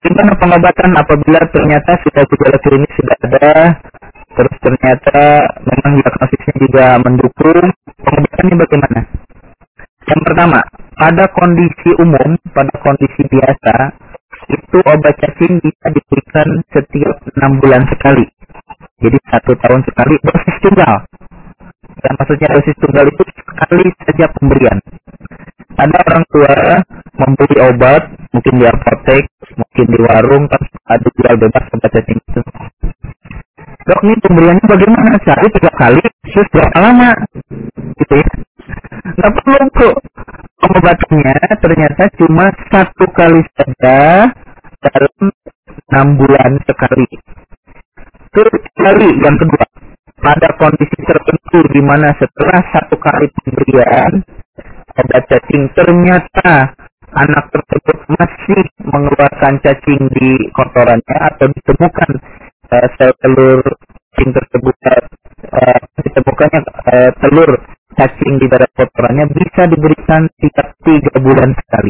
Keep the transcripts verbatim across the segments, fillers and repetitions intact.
Gimana pengobatan apabila ternyata sudah gejala klinis sudah ada, terus ternyata memang diagnosisnya juga mendukung, pengobatannya bagaimana? Yang pertama, pada kondisi umum, pada kondisi biasa, itu obat cacing bisa diberikan setiap enam bulan sekali. Jadi satu tahun sekali dosis tunggal. Dan maksudnya dosis tunggal itu sekali saja pemberian. Ada orang tua membeli obat, mungkin di apotek, mungkin di warung, kan ada jual bebas obat cacing itu. Dok, ini pemberiannya bagaimana? Sehari tiga kali, terus berapa lama? Gitu ya. Nggak perlu kok. Pengobatannya ternyata cuma satu kali saja dalam enam bulan sekali. Terus kali yang kedua, pada kondisi tertentu di mana setelah satu kali pemberian obat cacing ternyata anak tersebut masih mengeluarkan cacing di kotorannya atau ditemukan uh, sel telur cacing tersebut uh, ditemukannya uh, telur cacing di dalam kotorannya, bisa diberikan setiap tiga bulan sekali.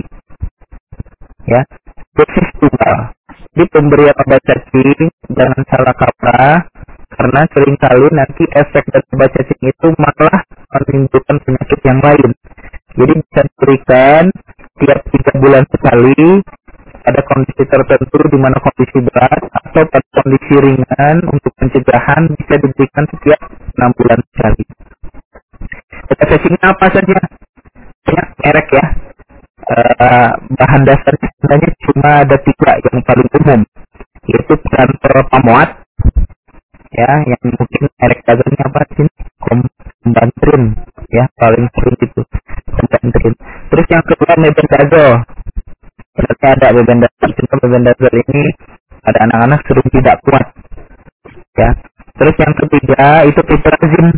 Ya, dosis tunggal. Di pemberian obat cacing jangan salah kaprah, karena seringkali nanti efek dari obat cacing itu malah menimbulkan penyakit yang lain. Jadi bisa diberikan tiap tiga bulan sekali pada kondisi tertentu di mana kondisi berat, atau pada kondisi ringan untuk pencegahan bisa diberikan setiap enam bulan sekali. Obat cacingnya apa saja? Banyak merek ya. Uh, bahan dasarnya sebenarnya cuma ada tiga yang paling umum, yaitu Prantel Pamoat, ya, yang mungkin merek dagangnya apa sih? Kombantrin, ya, paling sering itu. Kombantrin. Terus yang kedua Mebendazole. Berarti ada Mebendazole. Cuma Mebendazole ini ada anak-anak sering tidak kuat, ya. Terus yang ketiga itu Piperazine.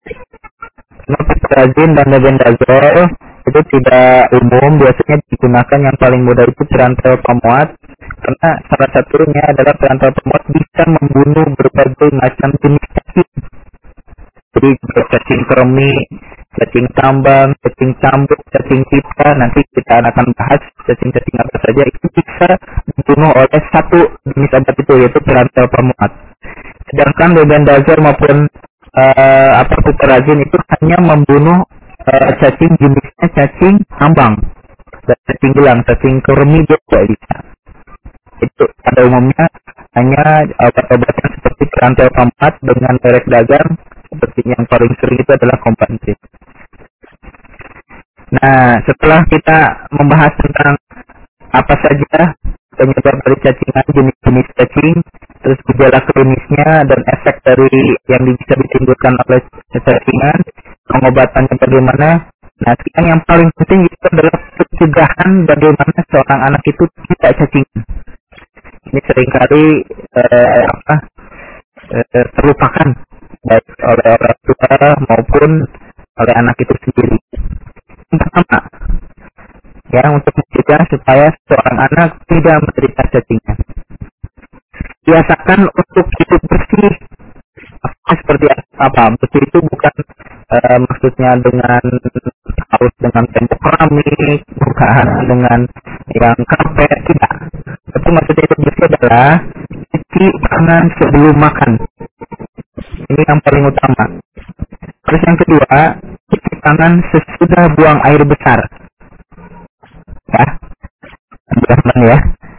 Piperazine dan Mebendazole itu tidak umum, biasanya digunakan yang paling mudah itu Prantel Pamoat, karena salah satunya adalah Prantel Pamoat bisa membunuh berbagai macam jenis cacing. Jadi cacing kremi, cacing tambang, cacing cambuk, cacing pita, nanti kita akan bahas cacing-cacing apa saja itu bisa dibunuh oleh satu jenis obat itu, yaitu Prantel Pamoat. Sedangkan Mebendazole maupun uh, apa Piperazine itu hanya membunuh Uh, cacing jenisnya cacing tambang, cacing gelang, cacing kremi juga bisa. Itu pada umumnya hanya obat-obatan seperti Prantel Pamoat dengan merek dagang seperti yang paling sering itu adalah Kombantrin. Nah, setelah kita membahas tentang apa saja penyebab dari cacingan, jenis-jenis cacing, terus gejala klinisnya dan efek dari yang bisa ditimbulkan oleh cacingan, pengobatannya bagaimana. Nah, sekarang yang paling penting itu adalah pencegahan bagaimana seorang anak itu tidak cacingan. Ini seringkali eh, apa eh, terlupakan baik oleh orang tua maupun oleh anak itu sendiri. Yang pertama, ya, untuk mencegah supaya seorang anak tidak menderita cacingan, biasakan untuk hidup bersih. Apa seperti apa? Bersih itu bukan uh, maksudnya dengan harus dengan tembok keramik, bukan dengan yang karpet, tidak. Tapi maksudnya itu bersih adalah cuci tangan sebelum makan. Ini yang paling utama. Terus yang kedua, cuci tangan sesudah buang air besar. Ya, teman ya.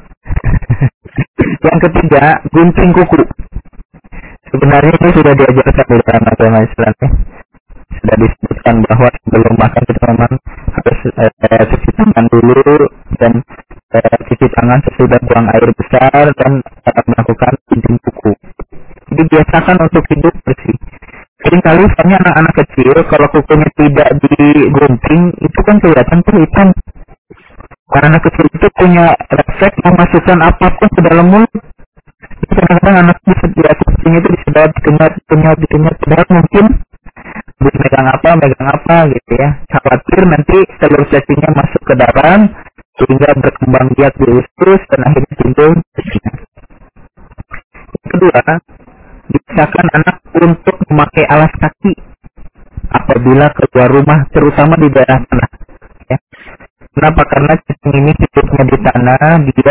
Yang ketiga, gunting kuku. Sebenarnya ini sudah diajarkan di dalam agama Islam, ya. Sudah disebutkan bahwa sebelum makan kita memang harus eh, cuci tangan dulu, dan eh, cuci tangan sesudah buang air besar, dan eh, melakukan gunting kuku. Jadi biasakan untuk hidup bersih. Seringkali misalnya anak-anak kecil kalau kukunya tidak digunting itu kan kelihatan tuh hitam. Karena anak kecil itu punya refleks memasukkan apapun ke dalam mulut. Jadi kadang-kadang anak bisa diasupsinya itu disedot, dikenyat, dikenyat, dikenyat, padahal mungkin habis megang apa, megang apa gitu ya. Khawatir nanti telur cacingnya masuk ke dalam sehingga berkembang biak di usus dan akhirnya timbul cacingan. Yang kedua, biasakan anak untuk memakai alas kaki apabila keluar rumah, terutama di daerah tanah. Ya. Kenapa? Karena cacing ini hidupnya di tanah, dia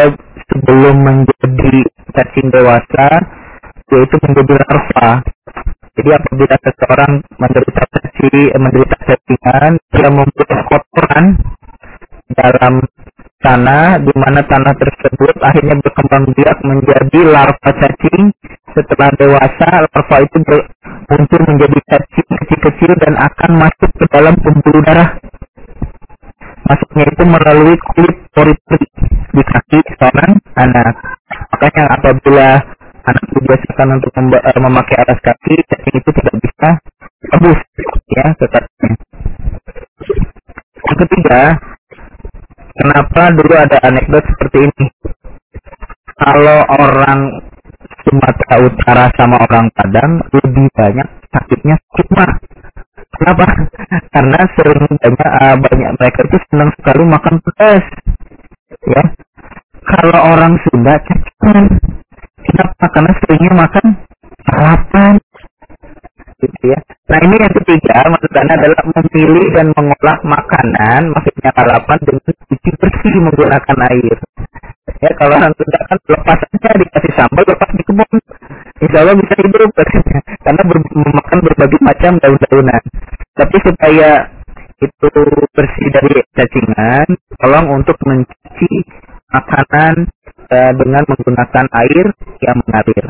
sebelum menjadi cacing dewasa, yaitu menjadi larva. Jadi apabila seseorang menderita cacing, menderita cacingan, dia membuat kotoran dalam tanah, di mana tanah tersebut akhirnya berkembang biak menjadi larva cacing. Setelah dewasa, larva itu muncul menjadi cacing kecil-kecil dan akan masuk ke dalam pembuluh darah. Masuknya itu melalui kulit pori-pori di kaki seorang anak. Makanya apabila anak dibiasakan untuk memakai alas kaki, cacing itu tidak bisa tembus ya ke kakinya. Yang ketiga, kenapa dulu ada anekdot seperti ini? Kalau orang Sumatera Utara sama orang Padang lebih banyak sakitnya stigma. Kenapa? Karena sering banyak uh, banyak mereka itu senang sekali makan pedas. Ya. Kalau orang Sunda cacingan. Kenapa? Karena seringnya makan lalapan. Gitu ya. Nah ini yang ketiga, maksudnya adalah memilih dan mengolah makanan, maksudnya lalapan dengan cuci bersih menggunakan air. Ya, kalau orang Sunda kan lepas aja dikasih sambal, lepas di kebun, insya Allah bisa hidup karena ber, memakan berbagai macam daun-daunan. Tapi supaya itu bersih dari cacingan, tolong untuk mencuci makanan uh, dengan menggunakan air yang mengalir.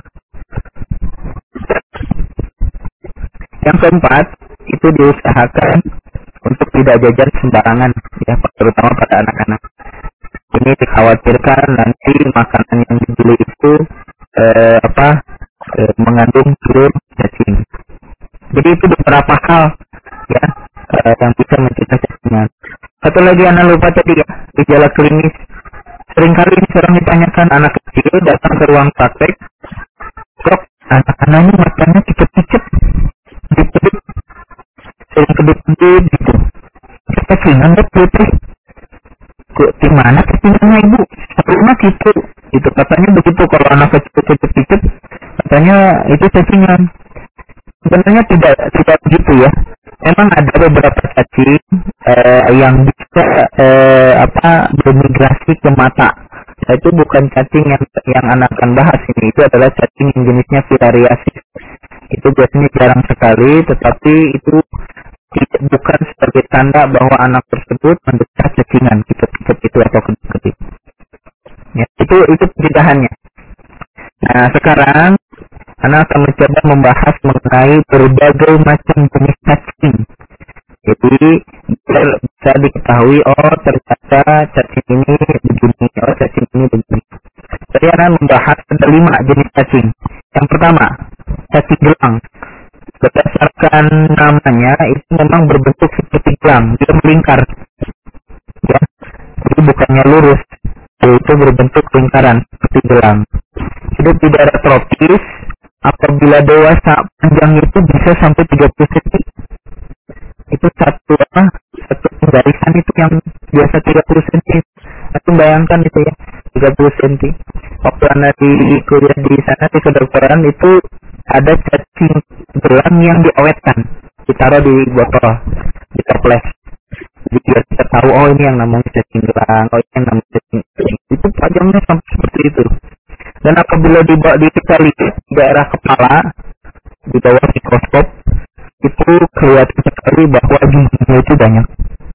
Yang keempat, itu diusahakan untuk tidak jajan sembarangan, ya, terutama pada anak-anak. Ini dikhawatirkan nanti makanan yang dibeli itu eh, apa eh, mengandung virus cacing. Jadi itu beberapa hal ya eh, yang bisa mencegah cacingan. Satu lagi anak lupa tadi ya, gejala klinis. Seringkali ini sering ditanyakan anak kecil datang ke ruang praktek, dok, anak-anaknya matanya kicep-kicep, kedip-kedip, sering kedip-kedip gitu. Cacingan dok putih. Di mana cacingannya ibu? Rumah gitu. Itu katanya begitu kalau anak kecil kicep-kicep, katanya itu cacingan. Sebenarnya tidak tidak begitu ya. Memang ada beberapa cacing eh, yang bisa eh, apa bermigrasi ke mata. Nah, itu bukan cacing yang yang anak akan bahas ini. Itu adalah cacing yang jenisnya filariasis. Itu biasanya jarang sekali, tetapi itu tidak bukan sebagai tanda bahwa anak tersebut menderita cacingan, kicep-kicep itu atau kedip-kedip. Ya, itu itu pencegahannya. Nah, sekarang anak akan mencoba membahas mengenai berbagai macam jenis cacing. Jadi bisa diketahui, oh ternyata cacing ini begini, oh cacing ini begini. Jadi anak membahas ada lima jenis cacing. Yang pertama, cacing gelang. Berdasarkan namanya itu memang berbentuk seperti gelang, dia melingkar. Ya, jadi bukannya lurus, itu berbentuk lingkaran seperti gelang. Hidup di daerah tropis. Apabila dewasa panjangnya itu bisa sampai tiga puluh sentimeter. Itu satu apa? Satu garisan itu yang biasa tiga puluh sentimeter. Aku bayangkan itu ya, tiga puluh sentimeter. Waktu anak di kuliah di sana di kedokteran itu ada cacing gelang yang diawetkan, ditaruh di botol, di toples. Jadi biar kita tahu, oh ini yang namanya cacing gelang, oh ini yang namanya cacing gelang. Itu panjangnya sampai seperti itu. Dan apabila di, di kita lihat daerah kepala di bawah mikroskop itu kelihatan sekali bahwa giginya itu banyak.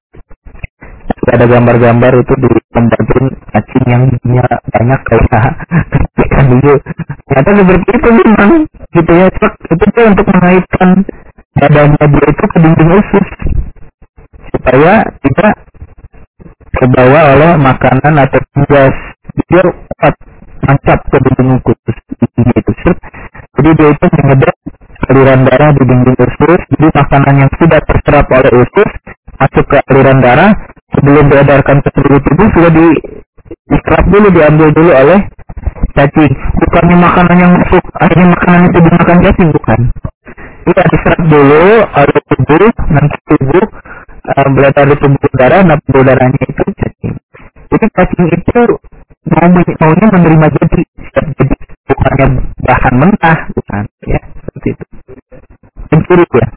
Ada gambar-gambar itu di pembantu cacing yang giginya banyak kayak ikan hiu. Ternyata seperti itu memang gitu ya. Itu tuh untuk mengaitkan badannya dia itu ke dinding usus supaya tidak terbawa oleh makanan atau gas. Dia kuat mancap ke dinding usus itu. Jadi dia itu menyedot aliran darah di dinding usus. Jadi makanan yang sudah terserap oleh usus masuk ke aliran darah sebelum diedarkan ke seluruh tubuh sudah di diserap dulu, diambil dulu oleh cacing. Bukannya makanan yang masuk akhirnya makanan itu dimakan cacing, bukan. Itu diserap dulu oleh tubuh, nanti tubuh uh, beredar di pembuluh darah, nah pembuluh darahnya itu cacing. Jadi cacing itu mau maunya menerima jadi, jadi bukannya bahan mentah, bukan ya seperti itu. Pencuri ya.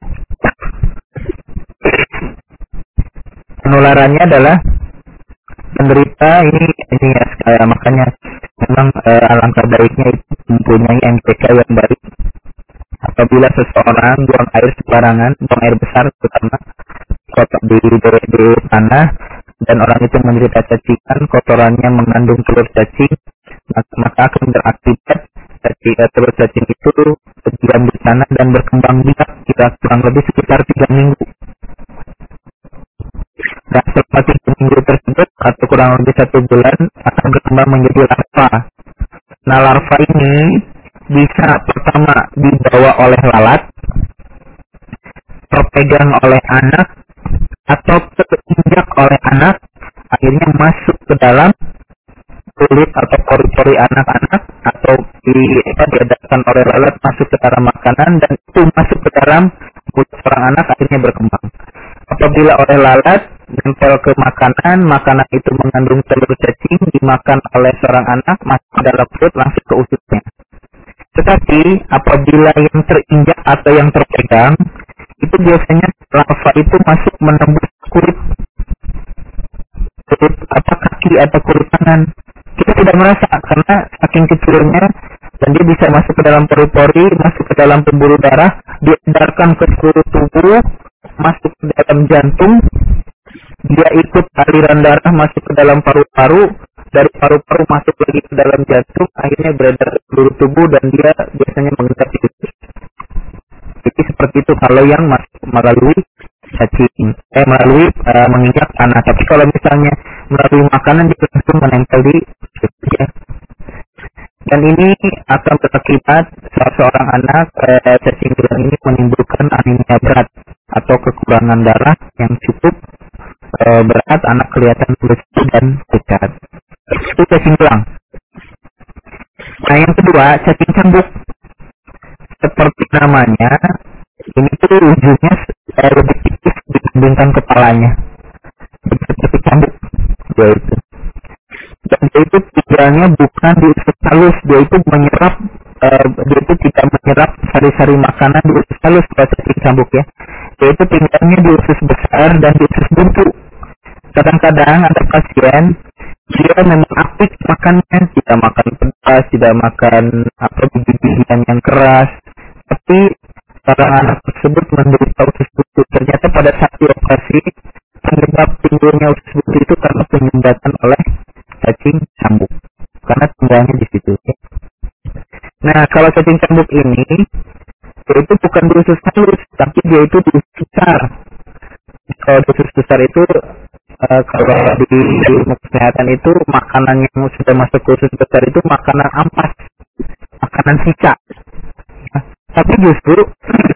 Penularannya adalah penderita ini ini ya sekali, makanya memang eh, alangkah baiknya itu mempunyai M P K yang baik. Apabila seseorang buang air sembarangan, buang air besar terutama kotor di, di, di tanah, dan orang itu menderita cacingan, kotorannya mengandung telur cacing, maka, maka akan berakibat cacing, telur cacing itu diam di tanah dan berkembang biak kira kurang lebih sekitar tiga minggu. Dan setelah tiga minggu tersebut atau kurang lebih satu bulan akan berkembang menjadi larva. Nah, larva ini bisa pertama dibawa oleh lalat, terpegang oleh anak, atau terinjak oleh anak, akhirnya masuk ke dalam kulit atau pori-pori anak-anak, atau di, apa, diedarkan oleh lalat masuk ke dalam makanan, dan itu masuk ke dalam mulut seorang anak, akhirnya berkembang. Apabila oleh lalat nempel ke makanan, makanan itu mengandung telur cacing, dimakan oleh seorang anak, masuk ke dalam perut, langsung ke ususnya. Tetapi apabila yang terinjak atau yang terpegang, itu biasanya larva itu masuk menembus kulit, kulit apa kaki atau kulit tangan. Kita tidak merasa karena saking kecilnya, dan dia bisa masuk ke dalam pori-pori, masuk ke dalam pembuluh darah, diedarkan ke seluruh tubuh, masuk ke dalam jantung, dia ikut aliran darah masuk ke dalam paru-paru, dari paru-paru masuk lagi ke dalam jantung, akhirnya beredar ke seluruh tubuh, dan dia biasanya mengendap di usus. Jadi seperti itu kalau yang masuk melalui cacing, eh melalui uh, menginjak tanah. Tapi kalau misalnya melalui makanan dia langsung menempel di usus, ya. Dan ini akan berakibat seorang anak eh, cacing belang ini menimbulkan anemia berat atau kekurangan darah yang cukup eh, berat, anak kelihatan lesu dan pucat. Itu cacing belang. Nah, yang kedua, cacing cambuk. Seperti namanya, ini tuh ujungnya eh, lebih tipis dibandingkan kepalanya. Seperti cambuk, dia itu. Dan dia itu tujuannya bukan di usus halus, dia itu menyerap, uh, dia itu tidak menyerap sari-sari makanan di usus halus, pada cacing cambuk, ya. Dia itu tinggalnya di usus besar dan di usus buntu. Kadang-kadang ada pasien dia memang aktif makannya, tidak makan pedas, tidak makan apa biji-bijian yang keras, tapi para anak tersebut menderita usus buntu. Ternyata pada saat dioperasi, penyebab timbulnya usus buntu itu karena penyumbatan oleh cacing cambuk, karena tinggalnya di situ. Nah, kalau cacing cambuk ini, dia itu bukan di usus halus, tapi dia itu di usus besar. Kalau di usus besar itu, uh, kalau di, di ilmu kesehatan itu, makanan yang sudah masuk ke usus besar itu makanan ampas, makanan sisa. Nah, tapi justru,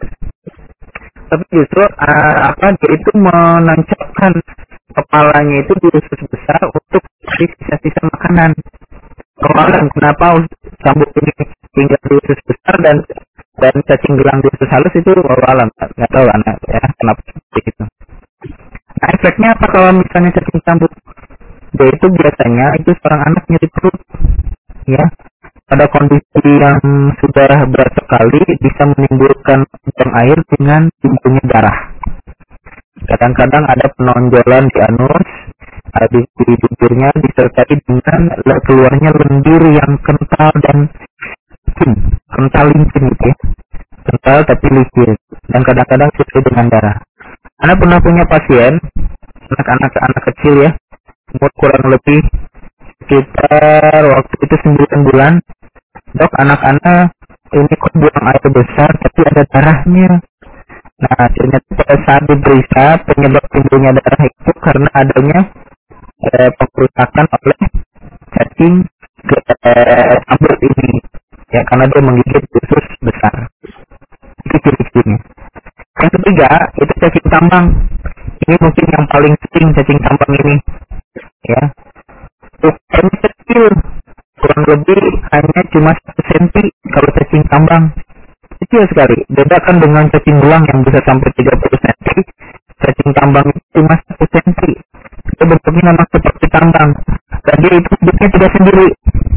tapi justru uh, apa dia itu menancapkan kepalanya itu di usus besar untuk cari sisa-sisa makanan. Kemudian kenapa cambuk ini tinggal di usus besar dan dan cacing belang di usus halus itu wallahualam, nggak tahu anak ya kenapa seperti itu. Nah, efeknya apa kalau misalnya cacing cambuk? Dia itu biasanya itu seorang anak nyeri perut, ya. Pada kondisi yang sudah berat sekali bisa menimbulkan buang air dengan timbulnya darah. Kadang-kadang ada penonjolan di anus, di, di bibirnya disertai dengan keluarnya lendir yang kental dan licin, kental licin gitu ya, kental tapi licin, dan kadang-kadang sesuai dengan darah. Anda pernah punya pasien, anak-anak anak kecil ya, umur kurang lebih sekitar waktu itu sembilan bulan, dok anak-anak ini kok buang air besar tapi ada darahnya. Nah, ternyata pada saat diperiksa penyebab timbulnya darah itu karena adanya eh, pengrusakan oleh cacing eh, cambuk ini, ya, karena dia menggigit usus besar. Itu ciri-cirinya. Yang ketiga itu cacing tambang. Ini mungkin yang paling sering cacing tambang ini, ya. Ukurannya kecil, kurang lebih hanya cuma satu senti kalau cacing tambang. Kecil sekali. Bedakan dengan cacing belang yang bisa sampai tiga puluh senti. Cacing tambang itu cuma satu senti. Itu bentuknya memang seperti tambang. Dan dia itu hidupnya tidak sendiri.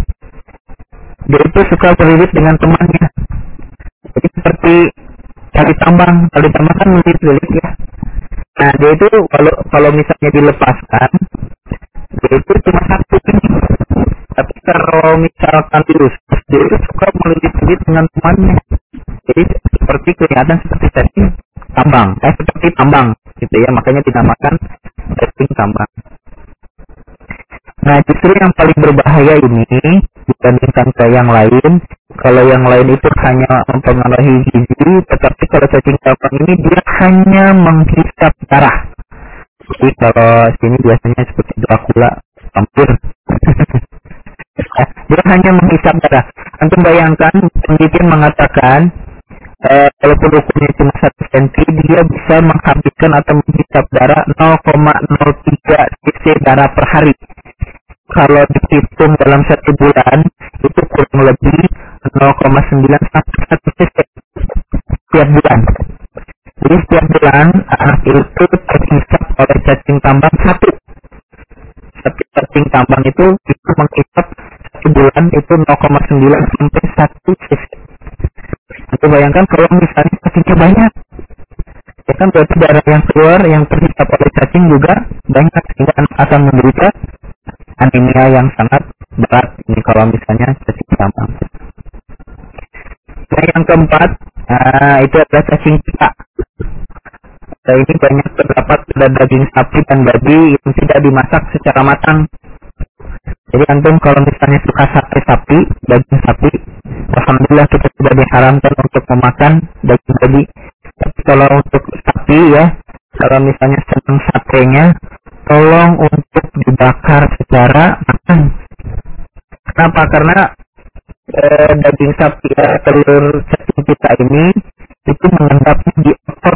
Dia itu suka berlilit dengan temannya. Jadi seperti tali tambang. Tali tambang kan melilit-lilit ya. Nah, dia itu kalau kalau misalnya dilepaskan, dia itu satu ini. Tapi kalau misalkan virus, dia itu suka melilit-lilit dengan temannya. Jadi seperti kelihatan seperti cacing tambang, eh seperti tambang, gitu ya. Makanya dinamakan cacing tambang. Nah, justru yang paling berbahaya ini dibandingkan ke yang lain. Kalau yang lain itu hanya mempengaruhi gizi, tetapi kalau cacing tambang ini dia hanya menghisap darah. Jadi kalau sini biasanya seperti Dracula, vampir. Dia hanya menghisap darah. Antum bayangkan, penelitian mengatakan eh, walaupun ukurnya cuma satu sentimeter, dia bisa menghabiskan atau menghisap darah nol koma nol tiga cc darah per hari. Kalau dihitung dalam satu bulan, itu kurang lebih nol koma sembilan sampai satu cc setiap bulan. Jadi setiap bulan anak itu terhisap oleh cacing tambang satu. Satu cacing tambang itu itu menghisap satu bulan itu nol koma sembilan sampai satu cc. Itu bayangkan kalau misalnya cacingnya banyak, ya kan berarti darah yang keluar yang terhisap oleh cacing juga banyak, sehingga anak akan menderita anemia yang sangat berat ini kalau misalnya cacing tambang. Nah, yang keempat, nah, itu adalah cacing pita. Nah, ini banyak terdapat pada daging sapi dan babi yang tidak dimasak secara matang. Jadi antum kalau misalnya suka sate sapi, daging sapi, alhamdulillah kita tidak diharamkan untuk memakan daging babi. Tapi kalau untuk sapi ya, kalau misalnya senang satenya, tolong untuk dibakar secara matang. Kenapa? Karena eh, daging sapi, eh, telur cacing pita ini itu mengendapnya di otot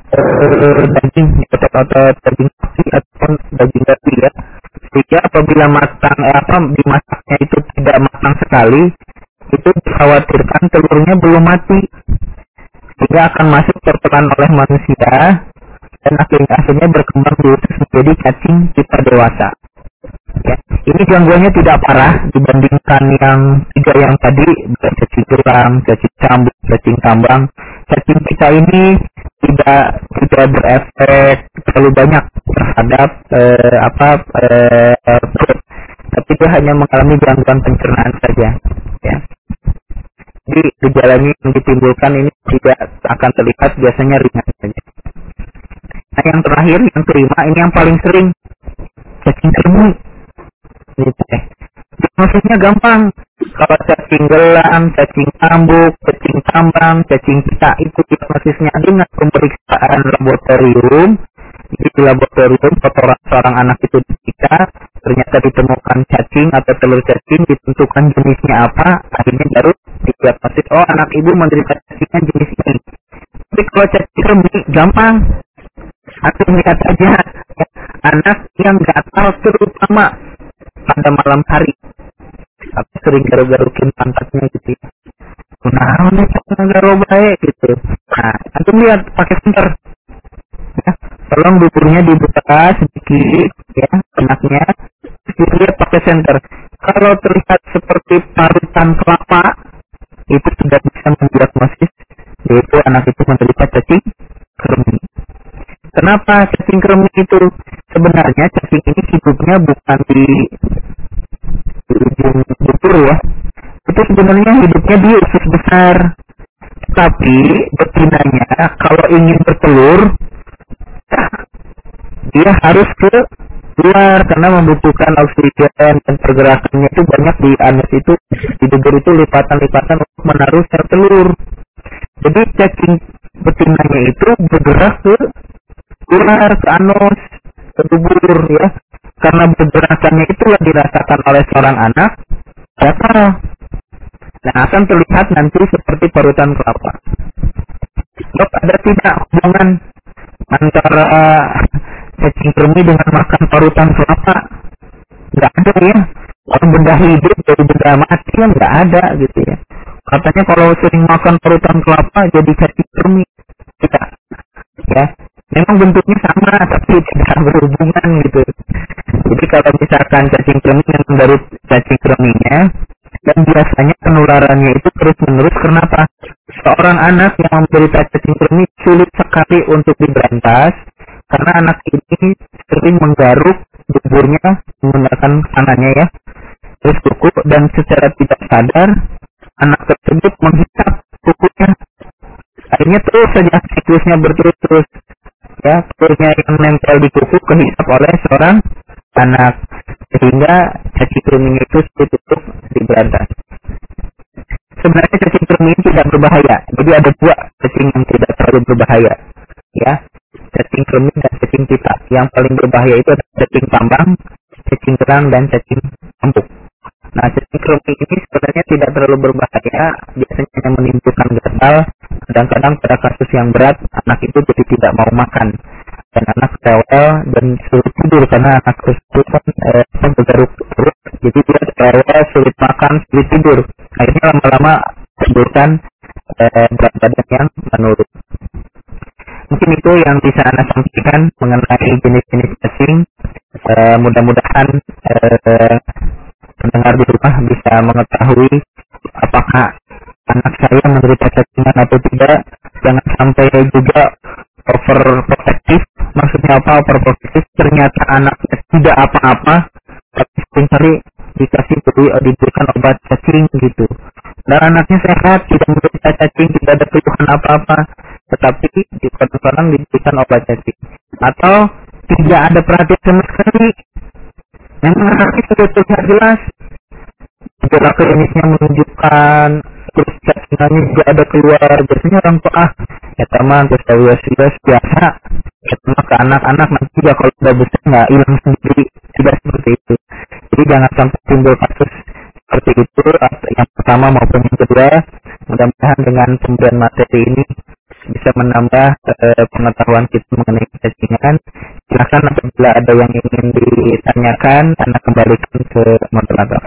eh, daging, otot-otot daging sapi ataupun daging babi ya. Sehingga apabila matang, eh, apa dimasaknya itu tidak matang sekali, itu dikhawatirkan telurnya belum mati, sehingga akan masuk tertelan oleh manusia dan akhirnya akhirnya berkembang bius menjadi cacing pita dewasa. Ya, ini gangguannya tidak parah dibandingkan yang tiga yang tadi, cacing tulang, cacing cambuk, cacing tambang. Cacing pita ini tidak tidak berefek terlalu banyak terhadap eh, apa eh, perut, tapi dia hanya mengalami gangguan pencernaan saja. Ya. Jadi gejalanya yang ditimbulkan ini tidak akan terlihat, biasanya ringan saja. Nah, yang terakhir, yang kelima, ini yang paling sering, cacing kremi. Gitu ya. Maksudnya gampang. Kalau cacing gelam, cacing cambuk, cacing tambang, cacing pita itu diagnosisnya dengan pemeriksaan laboratorium. Jadi di laboratorium kotoran seorang anak itu diperiksa, ternyata ditemukan cacing atau telur cacing, ditentukan jenisnya apa, akhirnya baru diagnosis, oh anak ibu menderita cacingnya jenis ini. Tapi kalau cacing kremi gampang. Aku melihat saja ya, anak yang gatal terutama pada malam hari, tapi sering garu-garukin pantatnya gitu ya. Nah, ini cacing garu baik gitu. Nah, antum lihat pakai senter. Ya, tolong buburnya dibuka sedikit ya, anaknya. Dilihat pakai senter. Kalau terlihat seperti parutan kelapa, itu sudah bisa mendiagnosis yaitu anak itu menderita cacing kremi. Kenapa cacing kremi itu? Sebenarnya cacing ini hidupnya bukan di, di ujung bubur ya. Itu sebenarnya hidupnya di usus besar. Tapi betinanya kalau ingin bertelur, dia harus ke luar karena membutuhkan oksigen dan pergerakannya itu banyak di anus itu, di bubur itu lipatan-lipatan untuk menaruh sel telur. Jadi cacing betinanya itu bergerak ke luar, ke anus, ke bubur ya. Karena pergerakannya itulah dirasakan oleh seorang anak, gatal. Nah, akan terlihat nanti seperti parutan kelapa. Dok, ada tidak hubungan antara cacing kremi dengan makan parutan kelapa? Nggak ada ya. Orang benda hidup dari benda mati kan nggak ada gitu ya. Katanya kalau sering makan parutan kelapa jadi cacing kremi. Tidak. Ya. Memang bentuknya sama tapi tidak berhubungan gitu. Jadi kalau misalkan cacing kremi yang dari cacing kreminya, dan biasanya penularannya itu terus-menerus. Kenapa? Seorang anak yang menderita cacing kremi sulit sekali untuk diberantas karena anak ini sering menggaruk buburnya menggunakan kanannya ya, terus kuku, dan secara tidak sadar anak tersebut menghisap kukunya. Akhirnya terus saja siklusnya berterus-terus ya, telurnya yang nempel di kuku kehisap oleh seorang anak, sehingga cacing kremi itu tutup di beranda. Sebenarnya cacing kremi tidak berbahaya, jadi ada dua cacing yang tidak terlalu berbahaya ya, cacing kremi dan cacing pita. Yang paling berbahaya itu adalah cacing tambang, cacing kerang, dan cacing cambuk. Nah, cacing kremi ini sebenarnya tidak terlalu berbahaya, biasanya hanya menimbulkan gatal. Kadang-kadang pada kasus yang berat, anak itu jadi tidak mau makan, dan anak rewel dan sulit tidur karena anak tersebut kan eh, bergaruk-garuk, jadi dia rewel, sulit makan, sulit tidur. Akhirnya lama-lama menimbulkan eh, berat badan yang menurun. Mungkin itu yang bisa Anda sampaikan mengenai jenis-jenis cacing. Eh, mudah-mudahan eh, pendengar di rumah bisa mengetahui apakah anak saya menderita cacingan atau tidak. Jangan sampai juga overprotective. Maksudnya apa overprotective? Ternyata anaknya tidak apa-apa, tapi seringkali dikasih diberikan obat cacing gitu. Dan anaknya sehat, tidak menderita cacing, tidak ada keluhan apa-apa, tetapi di kadang-kadang diberikan obat cacing. Atau tidak ada perhatian sama sekali. Memang anaknya sudah terlihat jelas, gejala klinisnya menunjukkan, terus cacingannya juga ada keluar. Biasanya orang tua ah ya teman terus wias-wias biasa ya teman ke anak-anak, nanti juga kalau sudah besar nggak hilang sendiri. Tidak seperti itu. Jadi jangan sampai timbul kasus seperti itu, yang pertama maupun yang kedua. Mudah-mudahan dengan pemberian materi ini bisa menambah eh, pengetahuan kita mengenai cacingan. Silakan apabila ada yang ingin ditanyakan, Anda kembalikan ke moderator.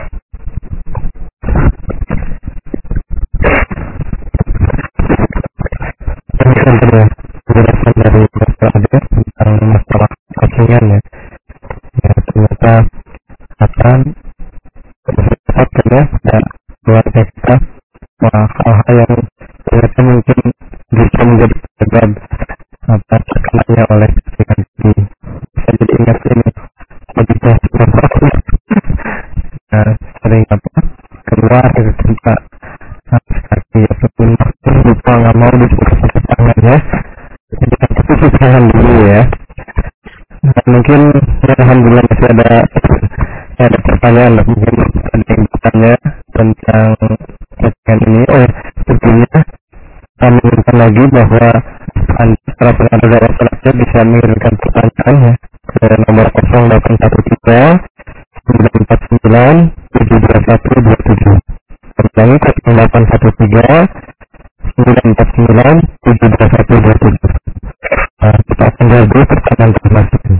Ini kan sudah penjelasan dari Dokter Ade tentang masalah cacingan ya. Ya ternyata akan terlihat ya dan keluarga kita hal-hal yang ternyata mungkin bisa menjadi sebab apa terkenanya oleh cacingan ini. Saya jadi ingat ini ketika nah, sering apa keluar dari tempat kaki ataupun lupa nggak mau dibuka tangan ya, jadi itu jangan dulu ya. Nah, mungkin ya, alhamdulillah masih ada ya, ada pertanyaan lah, mungkin ada yang bertanya tentang cacingan ini. Oh ya, tentunya kami ingatkan lagi bahwa Anda para pendengar daerah Selatan bisa mengirimkan pertanyaannya ke nomor nol delapan satu tiga sembilan empat sembilan tujuh dua satu dua tujuh. Ulangi ke nol delapan satu tiga sembilan empat sembilan tujuh dua satu dua tujuh. Nah, kita akan jawab dulu pertanyaan termasuk ini.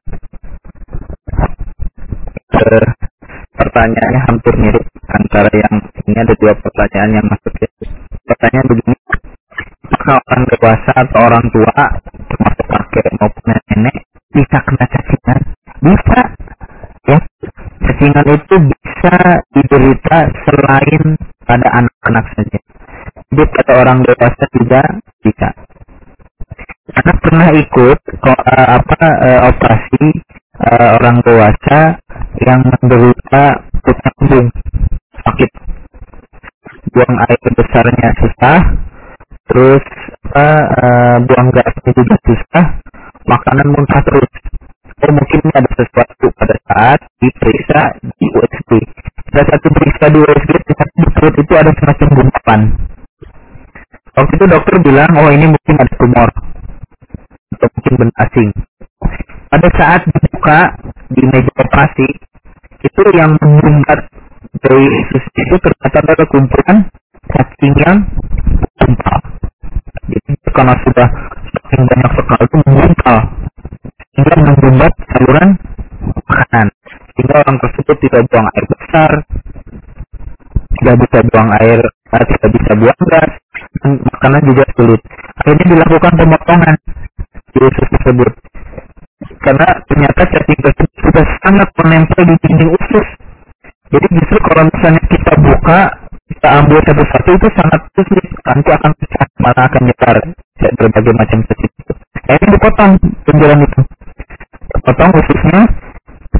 Uh, pertanyaannya hampir mirip antara yang ini, ada dua pertanyaan yang masuk ya. Pertanyaan begini, apakah orang dewasa atau orang tua termasuk kakek maupun nenek bisa kena cacingan? Bisa ya, cacingan itu bisa diderita selain pada anak-anak saja, jadi pada orang dewasa juga bisa. Anak pernah ikut uh, apa uh, operasi uh, orang dewasa yang menderita pucat lambung, sakit, buang air besarnya susah, terus apa uh, buang gasnya juga susah, makanan muntah terus. Oh, mungkin ini ada sesuatu pada saat diperiksa di U S G. Pada saat diperiksa di U S G, ternyata di perut itu ada semacam gumpalan. Waktu itu dokter bilang, oh ini mungkin ada tumor atau mungkin benda asing. Pada saat dibuka di meja operasi, itu yang menyumbat dari usus itu ternyata ada kumpulan cacing yang gumpal. Jadi karena sudah semakin banyak sekali itu menggumpal, sehingga menyumbat saluran makanan, sehingga orang tersebut tidak buang air besar, tidak bisa buang air, tidak bisa buang gas, dan makanan juga sulit. Akhirnya dilakukan pemotongan di usus tersebut, karena ternyata cacing tersebut sudah sangat menempel di dinding usus. Jadi justru kalau misalnya kita buka, kita ambil satu-satu itu sangat sulit, nanti akan pecah, malah akan nyebar berbagai macam cacing itu. Akhirnya dipotong penjualan itu, potong ususnya,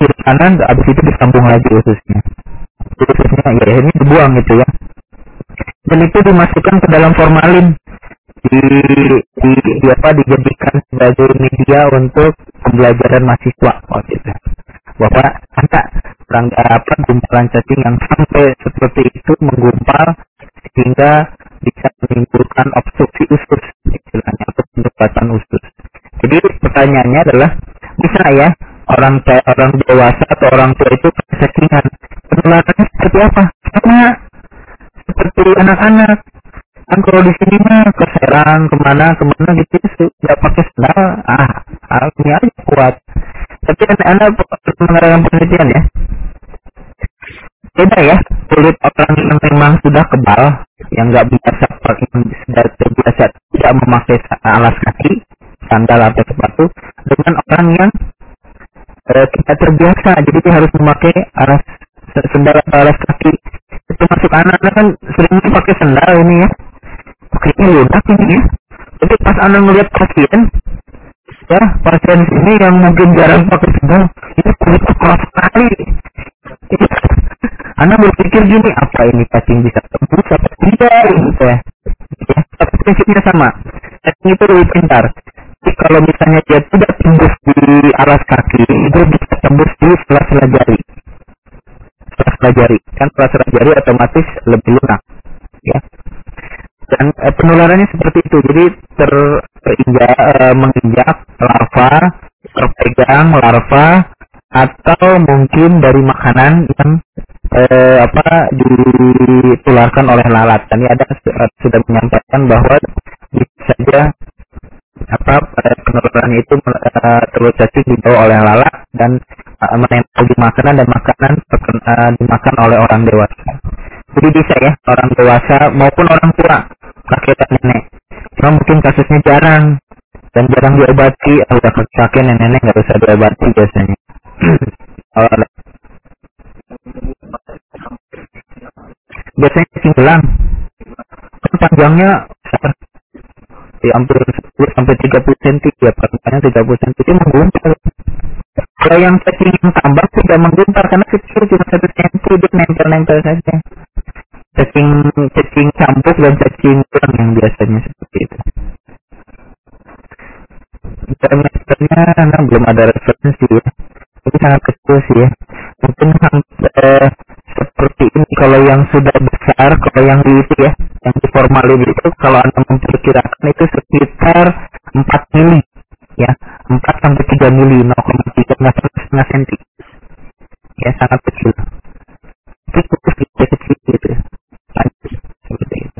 kiri kanan, habis itu disambung lagi ususnya. Ususnya ya ini dibuang gitu ya. Dan itu dimasukkan ke dalam formalin, di, di, di apa dijadikan sebagai media untuk pembelajaran mahasiswa. Oh gitu. Bahwa ada peranggapan gumpalan cacing yang sampai seperti itu menggumpal sehingga bisa menimbulkan obstruksi usus, istilahnya atau perdebatan usus. Jadi pertanyaannya adalah, bisa ya orang orang dewasa atau orang tua itu cacingan? Penularannya seperti apa? Sama seperti anak-anak. Kan kalau di sini mah ke Serang kemana kemana gitu nggak pakai sendal, ah, ah ini aja kuat. Tapi anak-anak mengadakan penelitian ya, beda ya, kulit orang yang memang sudah kebal, yang nggak biasa pakai, sudah terbiasa tidak memakai alas kaki, sandal atau sepatu, dengan orang yang eh, tidak terbiasa, jadi dia harus memakai alas sandal atau alas kaki. Itu masuk anak-anak kan seringnya pakai sandal ini ya, pakainya lunak ini ya. Jadi pas anak melihat pasien, ya pasien ini yang mungkin jarang pakai sandal, itu kulitnya keras sekali. Anak berpikir gini, apa ini cacing bisa tembus atau tidak gitu ya. Ya, tapi prinsipnya sama. Cacing itu lebih pintar. Jadi kalau misalnya dia tidak tembus di alas kaki, itu bisa tembus di sela-sela jari. Sela-sela jari, kan sela-sela jari otomatis lebih lunak, ya. Dan eh, penularannya seperti itu. Jadi ter, terinjak, eh, menginjak larva, terpegang larva, atau mungkin dari makanan yang eh, apa ditularkan oleh lalat. Tadi ada sudah menyampaikan bahwa bisa saja apa penularan itu uh, terus cacing dibawa oleh lalat dan uh, menempel di makanan dan makanan uh, dimakan oleh orang dewasa. Jadi bisa ya orang dewasa maupun orang tua, kakek dan nenek. Cuma mungkin kasusnya jarang dan jarang diobati. Oh, udah kakek nenek nggak usah diobati biasanya. Oh, biasanya cacing belang kan panjangnya ya, hampir sepuluh sampai tiga puluh sentimeter ya, permukaannya tiga puluh sentimeter itu menggumpal. Kalau yang cacing yang tambah tidak menggumpal karena kecil, cuma satu sentimeter, dia nempel-nempel saja. Cacing cacing campur dan cacing belang yang biasanya seperti itu. Diameternya karena belum ada referensi ya, tapi sangat kecil sih ya. Mungkin eh, seperti ini kalau yang sudah besar, kalau yang di itu ya, yang di formalin itu kalau Anda memperkirakan itu sekitar empat mili ya, empat sampai tiga mili, nol koma tiga setengah senti. Ya, sangat kecil. Itu cukup kecil kecil gitu. Lanjut seperti itu.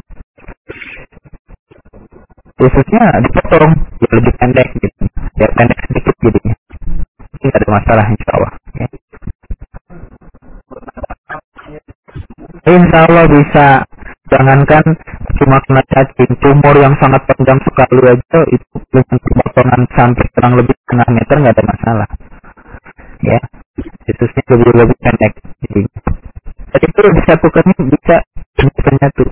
Khususnya dipotong ya lebih pendek gitu. Ya pendek sedikit jadinya. Ini tidak ada masalah insya Allah ya. Insya Allah bisa. Jangankan cuma kena cacing, tumor yang sangat panjang sekali aja itu dengan pemotongan sampai kurang lebih setengah meter nggak ada masalah. Ya, situsnya lebih lebih pendek. Jadi, jadi itu disatukannya bisa menyatu.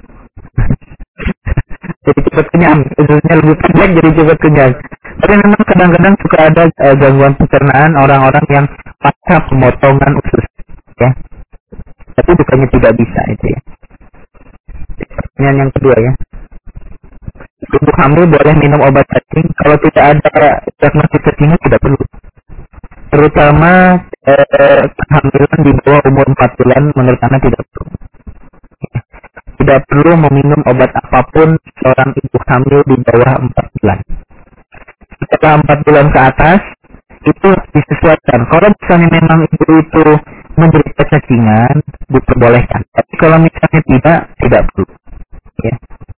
Jadi cepat kenyang, situsnya lebih pendek jadi cepat kenyang. Tapi memang kadang-kadang suka ada uh, gangguan pencernaan orang-orang yang pasca pemotongan usus, ya. Tapi bukannya tidak bisa itu ya. Pertanyaan yang kedua ya, ibu hamil boleh minum obat cacing? Kalau tidak ada diagnosis cacingnya tidak perlu. Terutama eh, kehamilan di bawah umur empat bulan menurut Anda tidak perlu. Tidak perlu meminum obat apapun seorang ibu hamil di bawah empat bulan. Setelah empat bulan ke atas itu disesuaikan. Kalau misalnya memang ibu itu menderita cacingan, diperbolehkan. Tapi kalau misalnya tidak, tidak perlu. Ya.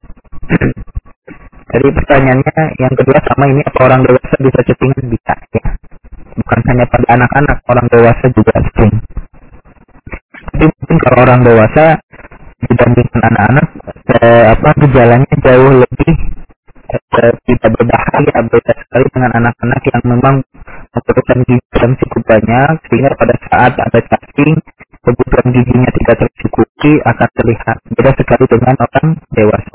Jadi pertanyaannya yang kedua sama ini, apa orang dewasa bisa cacingan? Bisa ya. Bukan hanya pada anak-anak, orang dewasa juga sering. Tapi mungkin kalau orang dewasa dibandingkan anak-anak, eh, apa gejalanya jauh lebih eh, tidak berbahaya, beda sekali dengan anak-anak yang memang kebutuhan gizi yang cukup banyak, sehingga pada saat ada cacing kebutuhan gizinya tidak tercukupi akan terlihat. Beda sekali dengan orang dewasa.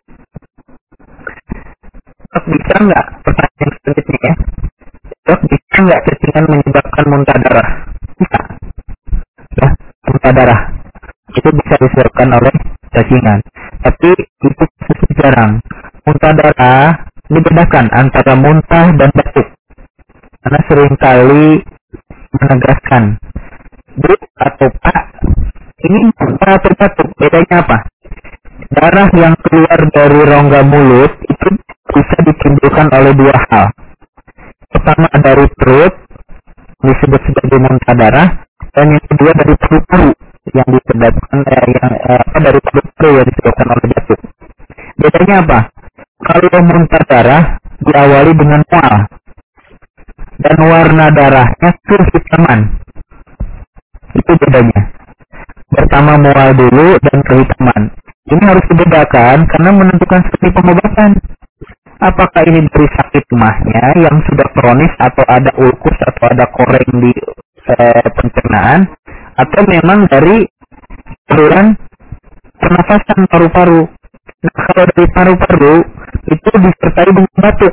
Dok, bisa nggak? Pertanyaan selanjutnya ya. Dok, bisa Bisa nggak cacingan menyebabkan muntah darah? Bisa. Ya, muntah darah itu bisa disebabkan oleh cacingan. Tapi itu cukup jarang. Muntah darah dibedakan antara muntah dan batuk. Karena seringkali menegaskan, Bu atau Pak, ini muntah atau batuk, bedanya apa? Darah yang keluar dari rongga mulut itu bisa ditimbulkan oleh dua hal. Pertama dari perut, disebut sebagai muntah darah, dan yang kedua dari paru-paru yang disebabkan eh, yang eh, apa dari paru-paru yang disebabkan oleh batuk. Bedanya apa? Kalau muntah darah diawali dengan mual dan warna darahnya kehitaman. Itu bedanya. Pertama mual dulu dan kehitaman. Ini harus dibedakan karena menentukan strategi pengobatan. Apakah ini dari sakit emahnya yang sudah kronis atau ada ulkus atau ada koreng di eh, pencernaan, atau memang dari saluran pernafasan paru-paru. Nah, kalau dari paru-paru itu disertai dengan batuk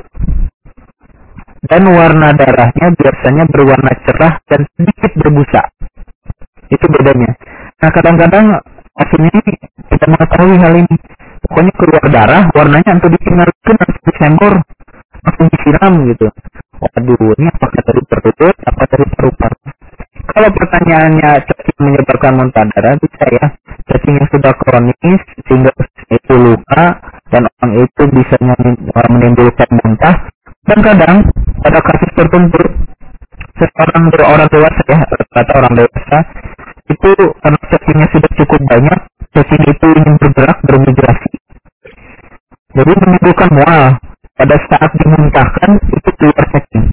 dan warna darahnya biasanya berwarna cerah dan sedikit berbusa. Itu bedanya. Nah, kadang-kadang pasien ini tidak mengetahui hal ini. Pokoknya keluar darah, warnanya untuk ditinggalkan, untuk disembor, langsung disiram gitu. Waduh, ini apakah dari perut, apa dari paru-paru? Kalau pertanyaannya cacing menyebabkan muntah darah, bisa ya. Cacing yang sudah kronis sehingga itu luka dan orang itu bisa menimbulkan muntah. Dan kadang pada kasus tertentu seorang orang dewasa ya, kata orang dewasa itu karena cacingnya sudah cukup banyak, cacing itu ingin bergerak bermigrasi. Jadi menimbulkan mual. Pada saat dimuntahkan itu keluar cacing.